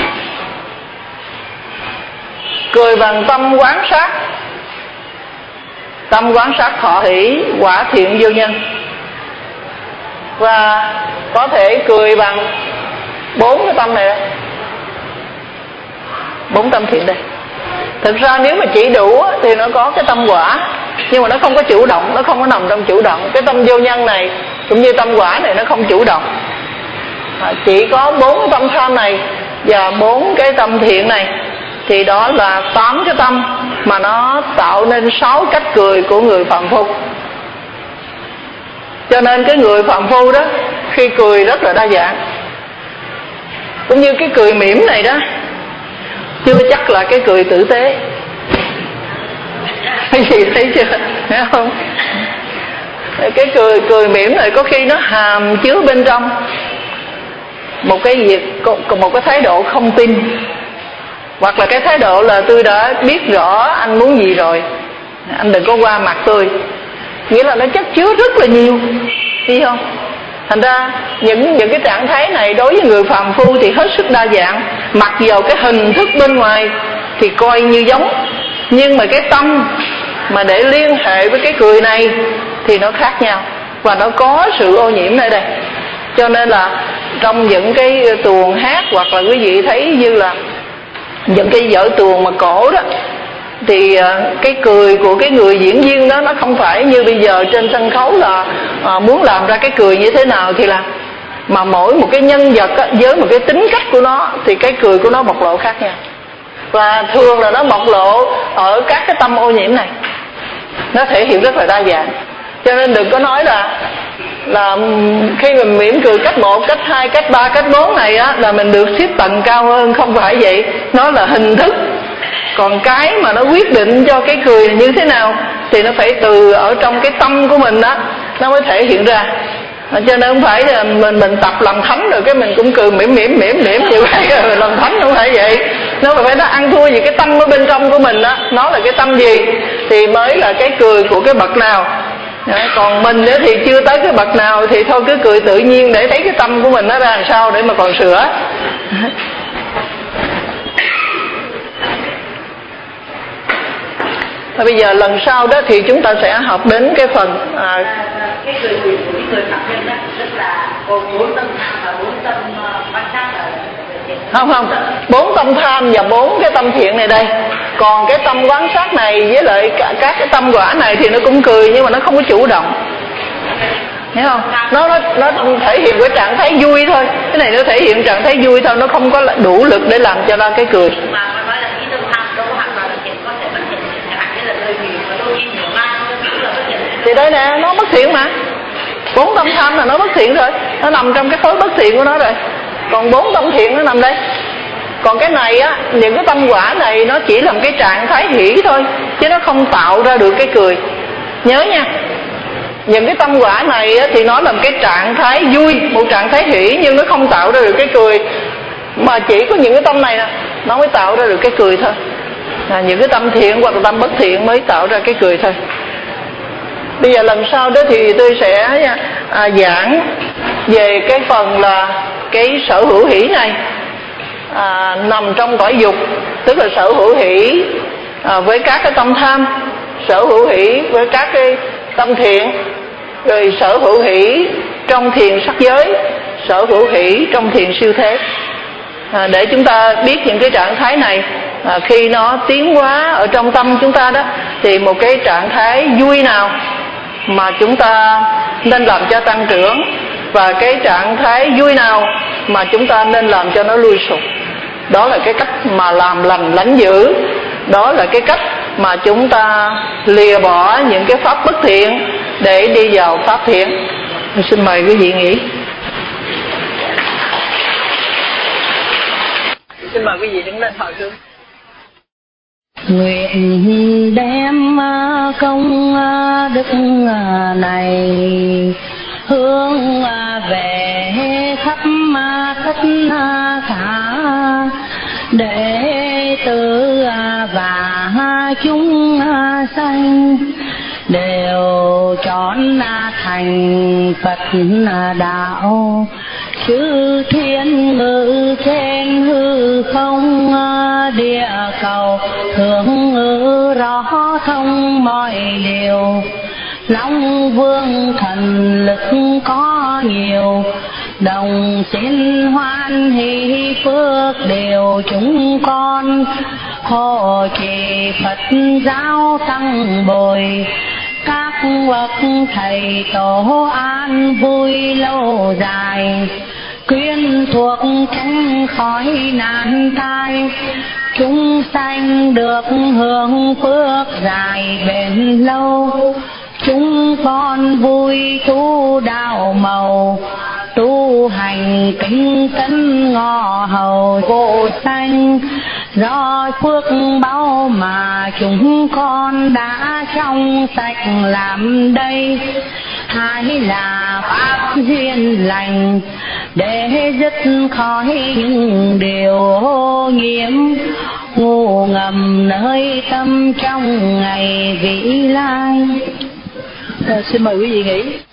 Cười bằng tâm quán sát. Tâm quán sát thọ hỷ, quả thiện vô nhân. Và có thể cười bằng bốn cái tâm này đây. Bốn tâm thiện đây. Thực ra nếu mà chỉ đủ thì nó có cái tâm quả, nhưng mà nó không có chủ động, nó không có nằm trong chủ động. Cái tâm vô nhân này cũng như tâm quả này nó không chủ động, à, chỉ có bốn cái tâm tham này và bốn cái tâm thiện này, thì đó là tám cái tâm mà nó tạo nên sáu cách cười của người phàm phu. Cho nên cái người phàm phu đó khi cười rất là đa dạng. Cũng như cái cười mỉm này đó, chưa chắc là cái cười tử tế. Cái gì thấy chưa? Thấy không? Cái cười cười mỉm này có khi nó hàm chứa bên trong một cái việc, một cái thái độ không tin, hoặc là cái thái độ là tôi đã biết rõ anh muốn gì rồi, anh đừng có qua mặt tôi. Nghĩa là nó chất chứa rất là nhiều, thấy không? Thành ra những những cái trạng thái này đối với người phàm phu thì hết sức đa dạng. Mặc dầu cái hình thức bên ngoài thì coi như giống, nhưng mà cái tâm mà để liên hệ với cái cười này thì nó khác nhau, và nó có sự ô nhiễm ở đây. Cho nên là trong những cái tuồng hát, hoặc là quý vị thấy như là những cái vở tuồng mà cổ đó, thì cái cười của cái người diễn viên đó nó không phải như bây giờ trên sân khấu là à, muốn làm ra cái cười như thế nào thì làm, mà mỗi một cái nhân vật á, với một cái tính cách của nó thì cái cười của nó bộc lộ khác nhau, và thường là nó bộc lộ ở các cái tâm ô nhiễm này, nó thể hiện rất là đa dạng. Cho nên đừng có nói là là khi mình mỉm cười cách một, cách hai, cách ba, cách bốn này á là mình được xếp tầng cao hơn, không phải vậy. Nó là hình thức, còn cái mà nó quyết định cho cái cười như thế nào thì nó phải từ ở trong cái tâm của mình đó nó mới thể hiện ra. Cho nên không phải là mình mình tập làm thánh rồi cái mình cũng cười mỉm mỉm mỉm mỉm như vậy rồi làm thánh, không phải vậy. Nó phải nó ăn thua gì cái tâm ở bên trong của mình đó, nó là cái tâm gì thì mới là cái cười của cái bậc nào. Còn mình nữa thì chưa tới cái bậc nào thì thôi cứ cười tự nhiên để thấy cái tâm của mình nó ra làm sao để mà còn sửa. Và bây giờ lần sau đó thì chúng ta sẽ học đến cái phần à, cái cười của cái người phạm nhân đó rất là gồm bốn tâm tham và bốn tâm quan sát ở không không bốn tâm tham và bốn cái tâm thiện này đây. Còn cái tâm quán sát này với lại các cái tâm quả này thì nó cũng cười nhưng mà nó không có chủ động, hiểu không? Nó nó nó thể hiện cái trạng thái vui thôi. Cái này nó thể hiện trạng thái vui thôi, nó không có đủ lực để làm cho ra cái cười. Mà nói là cái tâm tham đâu có hoàn toàn thiện, có thể bất thiện, chẳng hạn như là lời gì mà đôi khi nhiều mai cũng là bất thiện. Thì đây nè, nó bất thiện mà. Bốn tâm tham là nó bất thiện rồi, nó nằm trong cái khối bất thiện của nó rồi. Còn bốn tâm thiện nó nằm đây. Còn cái này á, những cái tâm quả này nó chỉ là một cái trạng thái hỷ thôi, chứ nó không tạo ra được cái cười. Nhớ nha, những cái tâm quả này á, thì nó là một cái trạng thái vui, một trạng thái hỷ, nhưng nó không tạo ra được cái cười. Mà chỉ có những cái tâm này nè, nó mới tạo ra được cái cười thôi. À, những cái tâm thiện hoặc là tâm bất thiện mới tạo ra cái cười thôi. Bây giờ lần sau đó thì tôi sẽ à, giảng về cái phần là cái sở hữu hỷ này à, nằm trong cõi dục, tức là sở hữu hỷ à, với các cái tâm tham, sở hữu hỷ với các cái tâm thiện, rồi sở hữu hỷ trong thiền sắc giới, sở hữu hỷ trong thiền siêu thế. À, để chúng ta biết những cái trạng thái này à, khi nó tiến hóa ở trong tâm chúng ta đó thì một cái trạng thái vui nào mà chúng ta nên làm cho tăng trưởng, và cái trạng thái vui nào mà chúng ta nên làm cho nó lui sụp. Đó là cái cách mà làm lành lãnh dữ, đó là cái cách mà chúng ta lìa bỏ những cái pháp bất thiện để đi vào pháp thiện. Tôi xin mời quý vị nghỉ. Xin mời quý vị đứng lên hồi hướng. Nguyện đem công đức này hướng về khắp tất cả đệ tử và chúng sanh đều chọn thành Phật đạo, chư thiên ngự trên hư không địa cầu thường ngự rõ thông mọi điều. Long vương thần lực có nhiều, đồng xin hoan hỷ phước đều chúng con. Hộ trì Phật giáo tăng bồi, các bậc thầy tổ an vui lâu dài. Quyến thuộc tránh khỏi nạn tai, chúng sanh được hưởng phước dài bền lâu. Chúng con vui tu đạo màu, tu hành kính cẩn ngọ hầu vô sanh. Do phước báu mà chúng con đã trong sạch làm đây, hai là pháp duyên lành để dứt khỏi những điều ô nhiễm ngủ ngầm nơi tâm trong ngày vĩ lai. À, xin mời quý vị nghỉ.